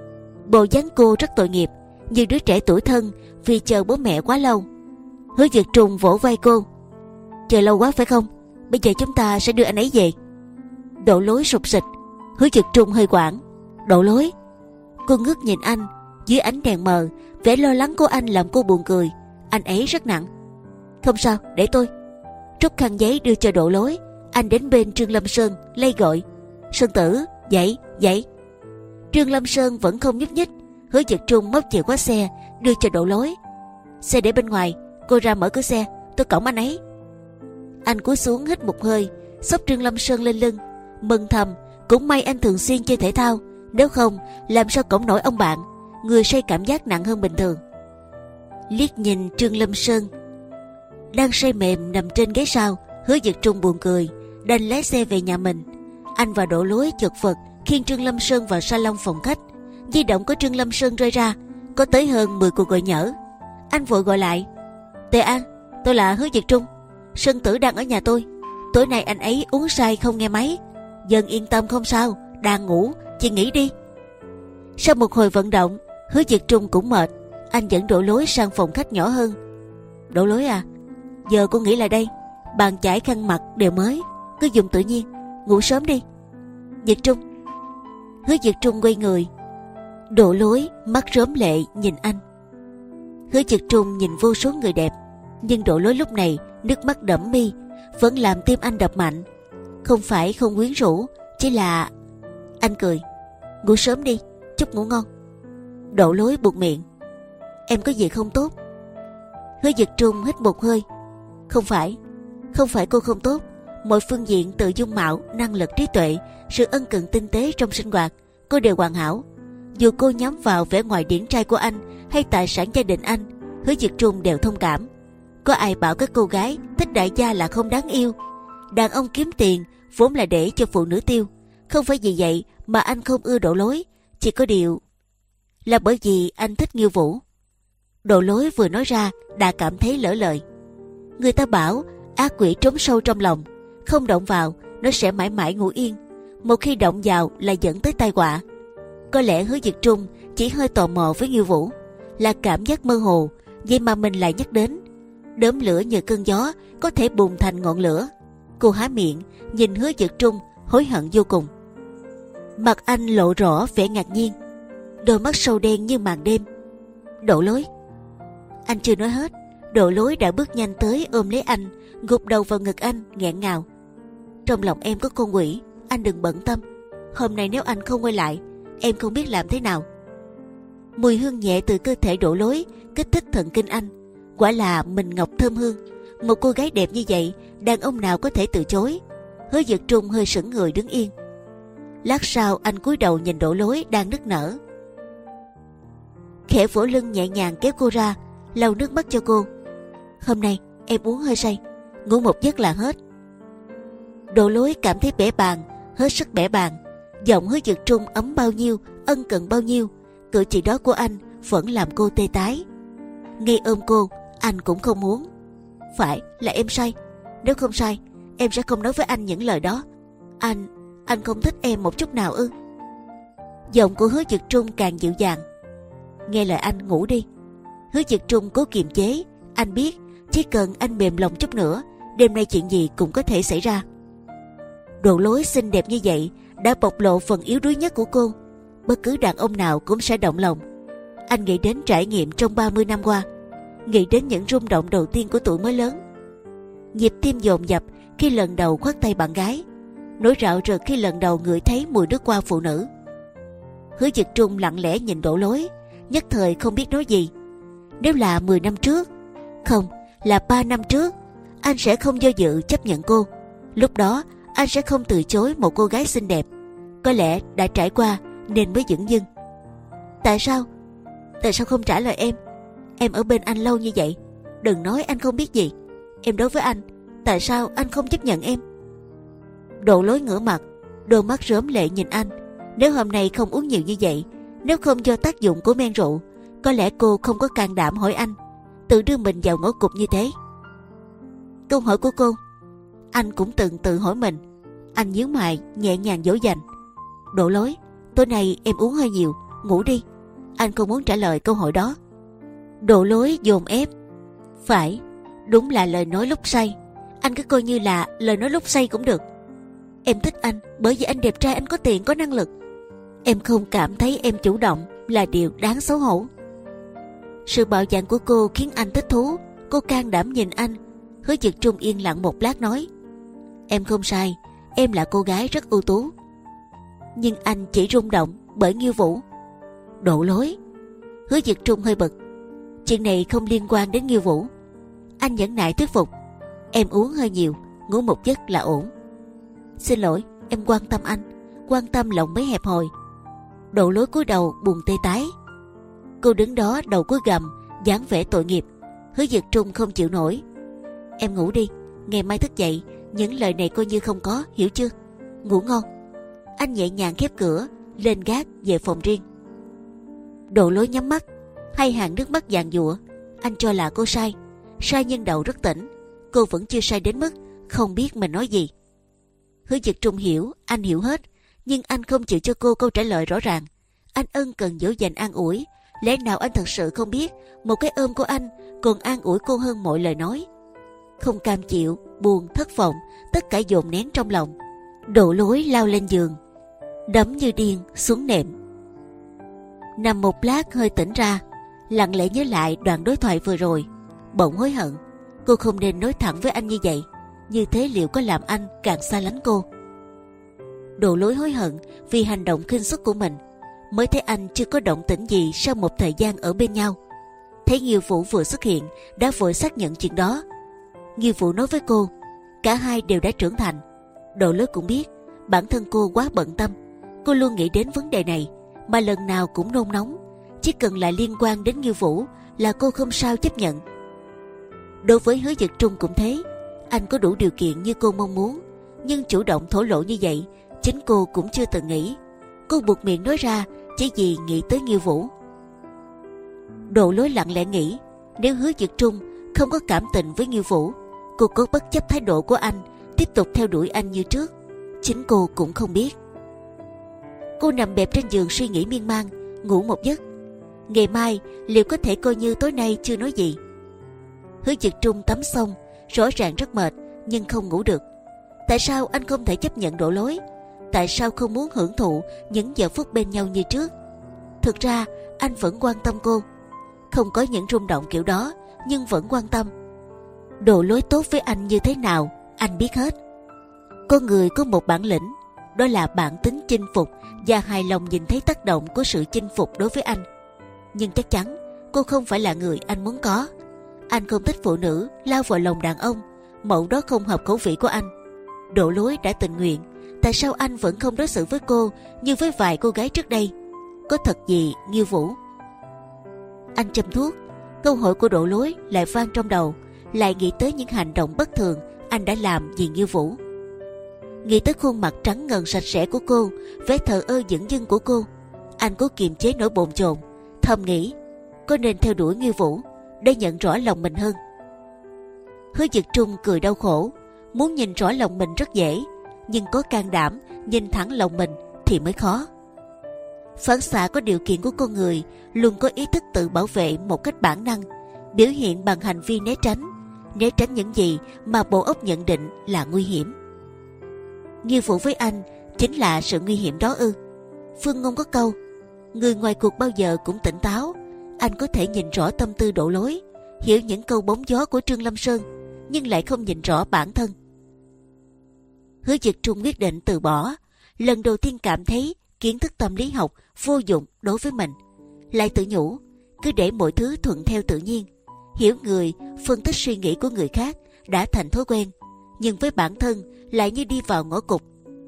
Bộ dáng cô rất tội nghiệp, như đứa trẻ tủi thân vì chờ bố mẹ quá lâu. Hứa Dực Trung vỗ vai cô. Chờ lâu quá phải không? Bây giờ chúng ta sẽ đưa anh ấy về. Độ Lối sụp sịch. Hứa Dực Trung hơi quảng. Độ Lối. Cô ngước nhìn anh. Dưới ánh đèn mờ, vẻ lo lắng của anh làm cô buồn cười. Anh ấy rất nặng. Không sao, để tôi. Rút khăn giấy đưa cho Độ Lối. Anh đến bên Trương Lâm Sơn lay gọi. Sơn Tử, dậy, dậy. Trương Lâm Sơn vẫn không nhúc nhích. Hứa Dực Trung móc chìa khóa xe đưa cho Độ Lối. Xe để bên ngoài, cô ra mở cửa xe, tôi cõng anh ấy. Anh cúi xuống hít một hơi, xốc Trương Lâm Sơn lên lưng, mừng thầm. Cũng may anh thường xuyên chơi thể thao, nếu không làm sao cõng nổi ông bạn. Người say cảm giác nặng hơn bình thường. Liếc nhìn Trương Lâm Sơn đang say mềm nằm trên ghế sau, Hứa Dực Trung buồn cười, đành lái xe về nhà mình. Anh và Độ Lối chật vật khiêng Trương Lâm Sơn vào salon phòng khách. Di động của Trương Lâm Sơn rơi ra, có tới hơn mười cuộc gọi nhỡ. Anh vội gọi lại. Tề An, tôi là Hứa Dực Trung. Sơn Tử đang ở nhà tôi. Tối nay anh ấy uống say không nghe máy. Dân yên tâm không sao, đang ngủ, chị nghỉ đi. Sau một hồi vận động, Hứa Dực Trung cũng mệt. Anh dẫn Độ Lối sang phòng khách nhỏ hơn. Độ Lối à, giờ cô nghỉ lại đây. Bàn chải khăn mặt đều mới, cứ dùng tự nhiên, ngủ sớm đi. Dực Trung. Hứa Dực Trung quay người. Độ Lối mắt rớm lệ nhìn anh. Hứa Dực Trung nhìn vô số người đẹp, nhưng Độ Lối lúc này nước mắt đẫm mi, vẫn làm tim anh đập mạnh. Không phải không quyến rũ, chỉ là... Anh cười. Ngủ sớm đi, chúc ngủ ngon. Độ Lối buột miệng. Em có gì không tốt? Hứa Dực Trung hít một hơi. Không phải, không phải cô không tốt. Mọi phương diện từ dung mạo, năng lực, trí tuệ, sự ân cần tinh tế trong sinh hoạt, cô đều hoàn hảo. Dù cô nhắm vào vẻ ngoài điển trai của anh hay tài sản gia đình anh, Hứa Dực Trung đều thông cảm. Có ai bảo các cô gái thích đại gia là không đáng yêu? Đàn ông kiếm tiền vốn là để cho phụ nữ tiêu. Không phải vì vậy mà anh không ưa Độ Lối, chỉ có điều là bởi vì anh thích Nghiêu Vũ. Độ Lối vừa nói ra đã cảm thấy lỡ lời. Người ta bảo ác quỷ trốn sâu trong lòng, không động vào nó sẽ mãi mãi ngủ yên. Một khi động vào là dẫn tới tai họa. Có lẽ Hứa Dực Trung chỉ hơi tò mò với Nghiêu Vũ, là cảm giác mơ hồ, vậy mà mình lại nhắc đến. Đốm lửa như cơn gió có thể bùng thành ngọn lửa. Cô há miệng nhìn Hứa Dực Trung, hối hận vô cùng. Mặt anh lộ rõ vẻ ngạc nhiên, đôi mắt sâu đen như màn đêm. Đỗ Lối. Anh chưa nói hết, Đỗ Lối đã bước nhanh tới ôm lấy anh, gục đầu vào ngực anh, nghẹn ngào. Trong lòng em có con quỷ, anh đừng bận tâm. Hôm nay nếu anh không quay lại, em không biết làm thế nào. Mùi hương nhẹ từ cơ thể Đỗ Lối kích thích thần kinh anh. Quả là mình ngọc thơm hương. Một cô gái đẹp như vậy, đàn ông nào có thể từ chối? Hứa Dực Trung hơi sững người đứng yên. Lát sau anh cúi đầu nhìn Đỗ Lối đang nức nở, khẽ vỗ lưng nhẹ nhàng kéo cô ra, lau nước mắt cho cô. Hôm nay em uống hơi say, ngủ một giấc là hết. Đỗ Lối cảm thấy bẽ bàng, hết sức bẽ bàng. Giọng Hứa Dực Trung ấm bao nhiêu, ân cần bao nhiêu, cử chỉ đó của anh vẫn làm cô tê tái. Ngay ôm cô, anh cũng không muốn. Phải là em sai, nếu không sai, em sẽ không nói với anh những lời đó. Anh, anh không thích em một chút nào ư? Giọng của Hứa Dực Trung càng dịu dàng. Nghe lời anh, ngủ đi. Hứa Dực Trung cố kiềm chế. Anh biết chỉ cần anh mềm lòng chút nữa, đêm nay chuyện gì cũng có thể xảy ra. Đỗ Lối xinh đẹp như vậy đã bộc lộ phần yếu đuối nhất của cô. Bất cứ đàn ông nào cũng sẽ động lòng. Anh nghĩ đến trải nghiệm trong ba mươi năm qua, nghĩ đến những rung động đầu tiên của tuổi mới lớn. Nhịp tim dồn dập khi lần đầu khoác tay bạn gái, nỗi rạo rực khi lần đầu ngửi thấy mùi nước hoa phụ nữ. Hứa Dực Trung lặng lẽ nhìn Đỗ Lối, nhất thời không biết nói gì. Nếu là mười năm trước, không, là ba năm trước, anh sẽ không do dự chấp nhận cô. Lúc đó anh sẽ không từ chối một cô gái xinh đẹp. Có lẽ đã trải qua nên mới dửng dưng. Tại sao? Tại sao không trả lời em? Em ở bên anh lâu như vậy, đừng nói anh không biết gì. Em đối với anh, tại sao anh không chấp nhận em? Đỗ Lối ngửa mặt, đôi mắt rớm lệ nhìn anh. Nếu hôm nay không uống nhiều như vậy, nếu không do tác dụng của men rượu, có lẽ cô không có can đảm hỏi anh, tự đưa mình vào ngõ cụt như thế. Câu hỏi của cô, anh cũng từng tự hỏi mình. Anh nhíu mày nhẹ nhàng dỗ dành. Đỗ Lối, tối nay em uống hơi nhiều, ngủ đi. Anh không muốn trả lời câu hỏi đó. Đỗ Lối dồn ép. Phải, đúng là lời nói lúc say. Anh cứ coi như là lời nói lúc say cũng được. Em thích anh bởi vì anh đẹp trai, anh có tiền, có năng lực. Em không cảm thấy em chủ động là điều đáng xấu hổ. Sự bạo dạn của cô khiến anh thích thú. Cô can đảm nhìn anh. Hứa Dực Trung yên lặng một lát nói, em không sai, em là cô gái rất ưu tú. Nhưng anh chỉ rung động bởi Nghiêu Vũ. Đỗ Lối. Hứa Dực Trung hơi bực. Chuyện này không liên quan đến Nghiêu Vũ. Anh nhẫn nại thuyết phục, em uống hơi nhiều, ngủ một giấc là ổn. Xin lỗi, em quan tâm anh, quan tâm lòng mấy hẹp hòi. Đỗ Lối cúi đầu buồn tê tái. Cô đứng đó đầu cúi gằm, dáng vẻ tội nghiệp. Hứa Dực Trung không chịu nổi. Em ngủ đi, ngày mai thức dậy những lời này coi như không có, hiểu chưa? Ngủ ngon. Anh nhẹ nhàng khép cửa, lên gác về phòng riêng. Đỗ Lối nhắm mắt, hai hàng nước mắt giàn giụa. Anh cho là cô sai, sai nhưng đầu rất tỉnh. Cô vẫn chưa sai đến mức không biết mình nói gì. Hứa Dực Trung hiểu, anh hiểu hết, nhưng anh không chịu cho cô câu trả lời rõ ràng. Anh ân cần dỗ dành an ủi. Lẽ nào anh thật sự không biết một cái ôm của anh còn an ủi cô hơn mọi lời nói? Không cam chịu, buồn, thất vọng, tất cả dồn nén trong lòng. Đỗ Lối lao lên giường, đấm như điên xuống nệm. Nằm một lát hơi tỉnh ra, lặng lẽ nhớ lại đoạn đối thoại vừa rồi, bỗng hối hận. Cô không nên nói thẳng với anh như vậy, như thế liệu có làm anh càng xa lánh cô? Đỗ Lối hối hận vì hành động khinh suất của mình. Mới thấy anh chưa có động tĩnh gì sau một thời gian ở bên nhau. Thấy Nghiêu Vũ vừa xuất hiện, đã vội xác nhận chuyện đó. Nghiêu Vũ nói với cô, cả hai đều đã trưởng thành. Đỗ Lối cũng biết bản thân cô quá bận tâm. Cô luôn nghĩ đến vấn đề này, mà lần nào cũng nôn nóng. Chỉ cần là liên quan đến Nghiêu Vũ là cô không sao chấp nhận. Đối với Hứa Dực Trung cũng thế. Anh có đủ điều kiện như cô mong muốn, nhưng chủ động thổ lộ như vậy chính cô cũng chưa từng nghĩ. Cô buộc miệng nói ra chỉ vì nghĩ tới Nghiêu Vũ. Đỗ Lối lặng lẽ nghĩ, nếu Hứa Dực Trung không có cảm tình với Nghiêu Vũ, cô có bất chấp thái độ của anh tiếp tục theo đuổi anh như trước, chính cô cũng không biết. Cô nằm bẹp trên giường suy nghĩ miên man, ngủ một giấc. Ngày mai liệu có thể coi như tối nay chưa nói gì. Hứa Dực Trung tắm xong, rõ ràng rất mệt nhưng không ngủ được. Tại sao anh không thể chấp nhận Đỗ Lối? Tại sao không muốn hưởng thụ những giờ phút bên nhau như trước? Thực ra anh vẫn quan tâm cô, không có những rung động kiểu đó nhưng vẫn quan tâm. Đỗ Lối tốt với anh như thế nào anh biết hết. Con người có một bản lĩnh, đó là bản tính chinh phục và hài lòng nhìn thấy tác động của sự chinh phục đối với anh. Nhưng chắc chắn cô không phải là người anh muốn có. Anh không thích phụ nữ lao vào lòng đàn ông, mẫu đó không hợp khẩu vị của anh. Đỗ Lối đã tình nguyện, tại sao anh vẫn không đối xử với cô như với vài cô gái trước đây? Có thật gì Nghiêu Vũ? Anh châm thuốc, câu hỏi của Đỗ Lối lại vang trong đầu, lại nghĩ tới những hành động bất thường anh đã làm vì Nghiêu Vũ. Nghĩ tới khuôn mặt trắng ngần sạch sẽ của cô, vẻ thờ ơ dửng dưng của cô, anh cố kiềm chế nỗi bồn chồn, thầm nghĩ có nên theo đuổi Nghiêu Vũ để nhận rõ lòng mình hơn. Hứa Dực Trung cười đau khổ, muốn nhìn rõ lòng mình rất dễ, nhưng có can đảm nhìn thẳng lòng mình thì mới khó. Phản xạ có điều kiện của con người luôn có ý thức tự bảo vệ một cách bản năng, biểu hiện bằng hành vi né tránh, né tránh những gì mà bộ óc nhận định là nguy hiểm. Nghiêu Vũ với anh chính là sự nguy hiểm đó ư? Phương Ngôn có câu, người ngoài cuộc bao giờ cũng tỉnh táo. Anh có thể nhìn rõ tâm tư Đỗ Lối, hiểu những câu bóng gió của Trương Lâm Sơn, nhưng lại không nhìn rõ bản thân. Hứa Dực Trung quyết định từ bỏ. Lần đầu tiên cảm thấy kiến thức tâm lý học vô dụng đối với mình, lại tự nhủ cứ để mọi thứ thuận theo tự nhiên. Hiểu người, phân tích suy nghĩ của người khác đã thành thói quen, nhưng với bản thân lại như đi vào ngõ cụt.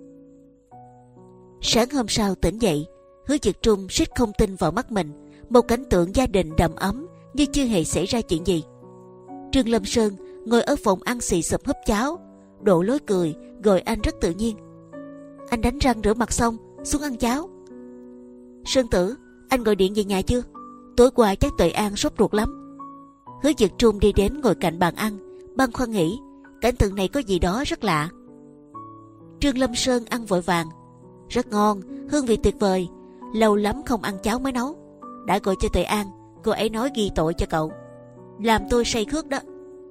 Sáng hôm sau tỉnh dậy, Hứa Dực Trung suýt không tin vào mắt mình. Một cảnh tượng gia đình đầm ấm như chưa hề xảy ra chuyện gì. Trương Lâm Sơn ngồi ở phòng ăn xì xụp húp cháo. Đỗ Lối cười gọi anh rất tự nhiên. Anh đánh răng rửa mặt xong xuống ăn cháo. Sơn Tử, anh gọi điện về nhà chưa? Tối qua chắc Tuệ An sốt ruột lắm. Hứa Dực Trung đi đến ngồi cạnh bàn ăn, băn khoăn nghĩ cảnh tượng này có gì đó rất lạ. Trương Lâm Sơn ăn vội vàng. Rất ngon, hương vị tuyệt vời. Lâu lắm không ăn cháo mới nấu. Đã gọi cho Tuệ An, cô ấy nói ghi tội cho cậu, làm tôi say khước đó.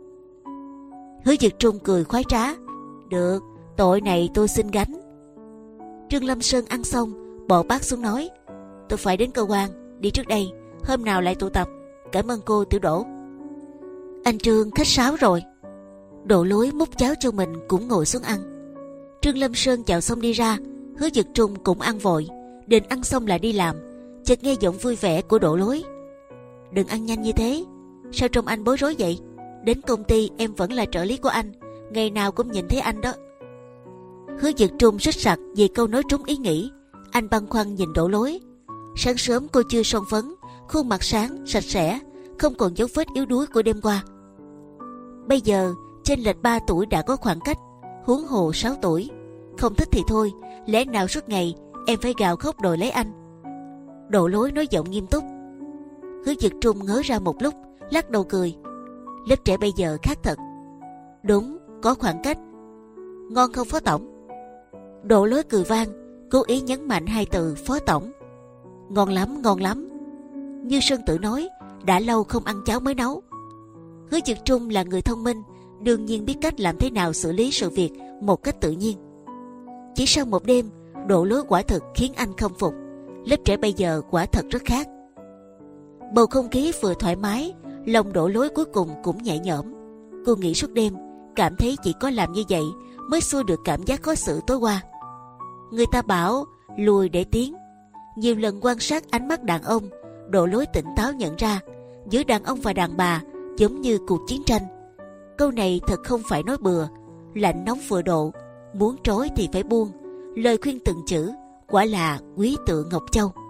Hứa Dực Trung cười khoái trá. Được, tội này tôi xin gánh. Trương Lâm Sơn ăn xong bỏ bát xuống nói, tôi phải đến cơ quan, đi trước đây, hôm nào lại tụ tập. Cảm ơn cô Tiểu Đỗ. Anh Trương khách sáo rồi. Đỗ Lối múc cháo cho mình cũng ngồi xuống ăn. Trương Lâm Sơn chào xong đi ra. Hứa Dực Trung cũng ăn vội, định ăn xong là đi làm. Chợt nghe giọng vui vẻ của Đỗ Lối. Đừng ăn nhanh như thế, sao trông anh bối rối vậy? Đến công ty em vẫn là trợ lý của anh, ngày nào cũng nhìn thấy anh đó. Hứa Dực Trung xích sặc vì câu nói trúng ý nghĩ. Anh băn khoăn nhìn Đỗ Lối. Sáng sớm cô chưa son phấn, khuôn mặt sáng sạch sẽ, không còn dấu vết yếu đuối của đêm qua. Bây giờ chênh lệch ba tuổi đã có khoảng cách, huống hồ sáu tuổi. Không thích thì thôi, lẽ nào suốt ngày em phải gào khóc đòi lấy anh? Đỗ Lối nói giọng nghiêm túc. Hứa Dực Trung ngớ ra một lúc, lắc đầu cười. Lớp trẻ bây giờ khác thật. Đúng, có khoảng cách. Ngon không Phó Tổng? Đỗ Lối cười vang, cố ý nhấn mạnh hai từ Phó Tổng. Ngon lắm, ngon lắm. Như Sơn Tử nói, đã lâu không ăn cháo mới nấu. Hứa Dực Trung là người thông minh, đương nhiên biết cách làm thế nào xử lý sự việc một cách tự nhiên. Chỉ sau một đêm, Đỗ Lối quả thực khiến anh khâm phục. Lớp trẻ bây giờ quả thật rất khác. Bầu không khí vừa thoải mái, lòng Đỗ Lối cuối cùng cũng nhẹ nhõm. Cô nghĩ suốt đêm, cảm thấy chỉ có làm như vậy mới xua được cảm giác khó xử tối qua. Người ta bảo lùi để tiến. Nhiều lần quan sát ánh mắt đàn ông, Đỗ Lối tỉnh táo nhận ra giữa đàn ông và đàn bà giống như cuộc chiến tranh. Câu này thật không phải nói bừa. Lạnh nóng vừa độ, muốn trói thì phải buông. Lời khuyên từng chữ quả là quý tựa Ngọc Châu.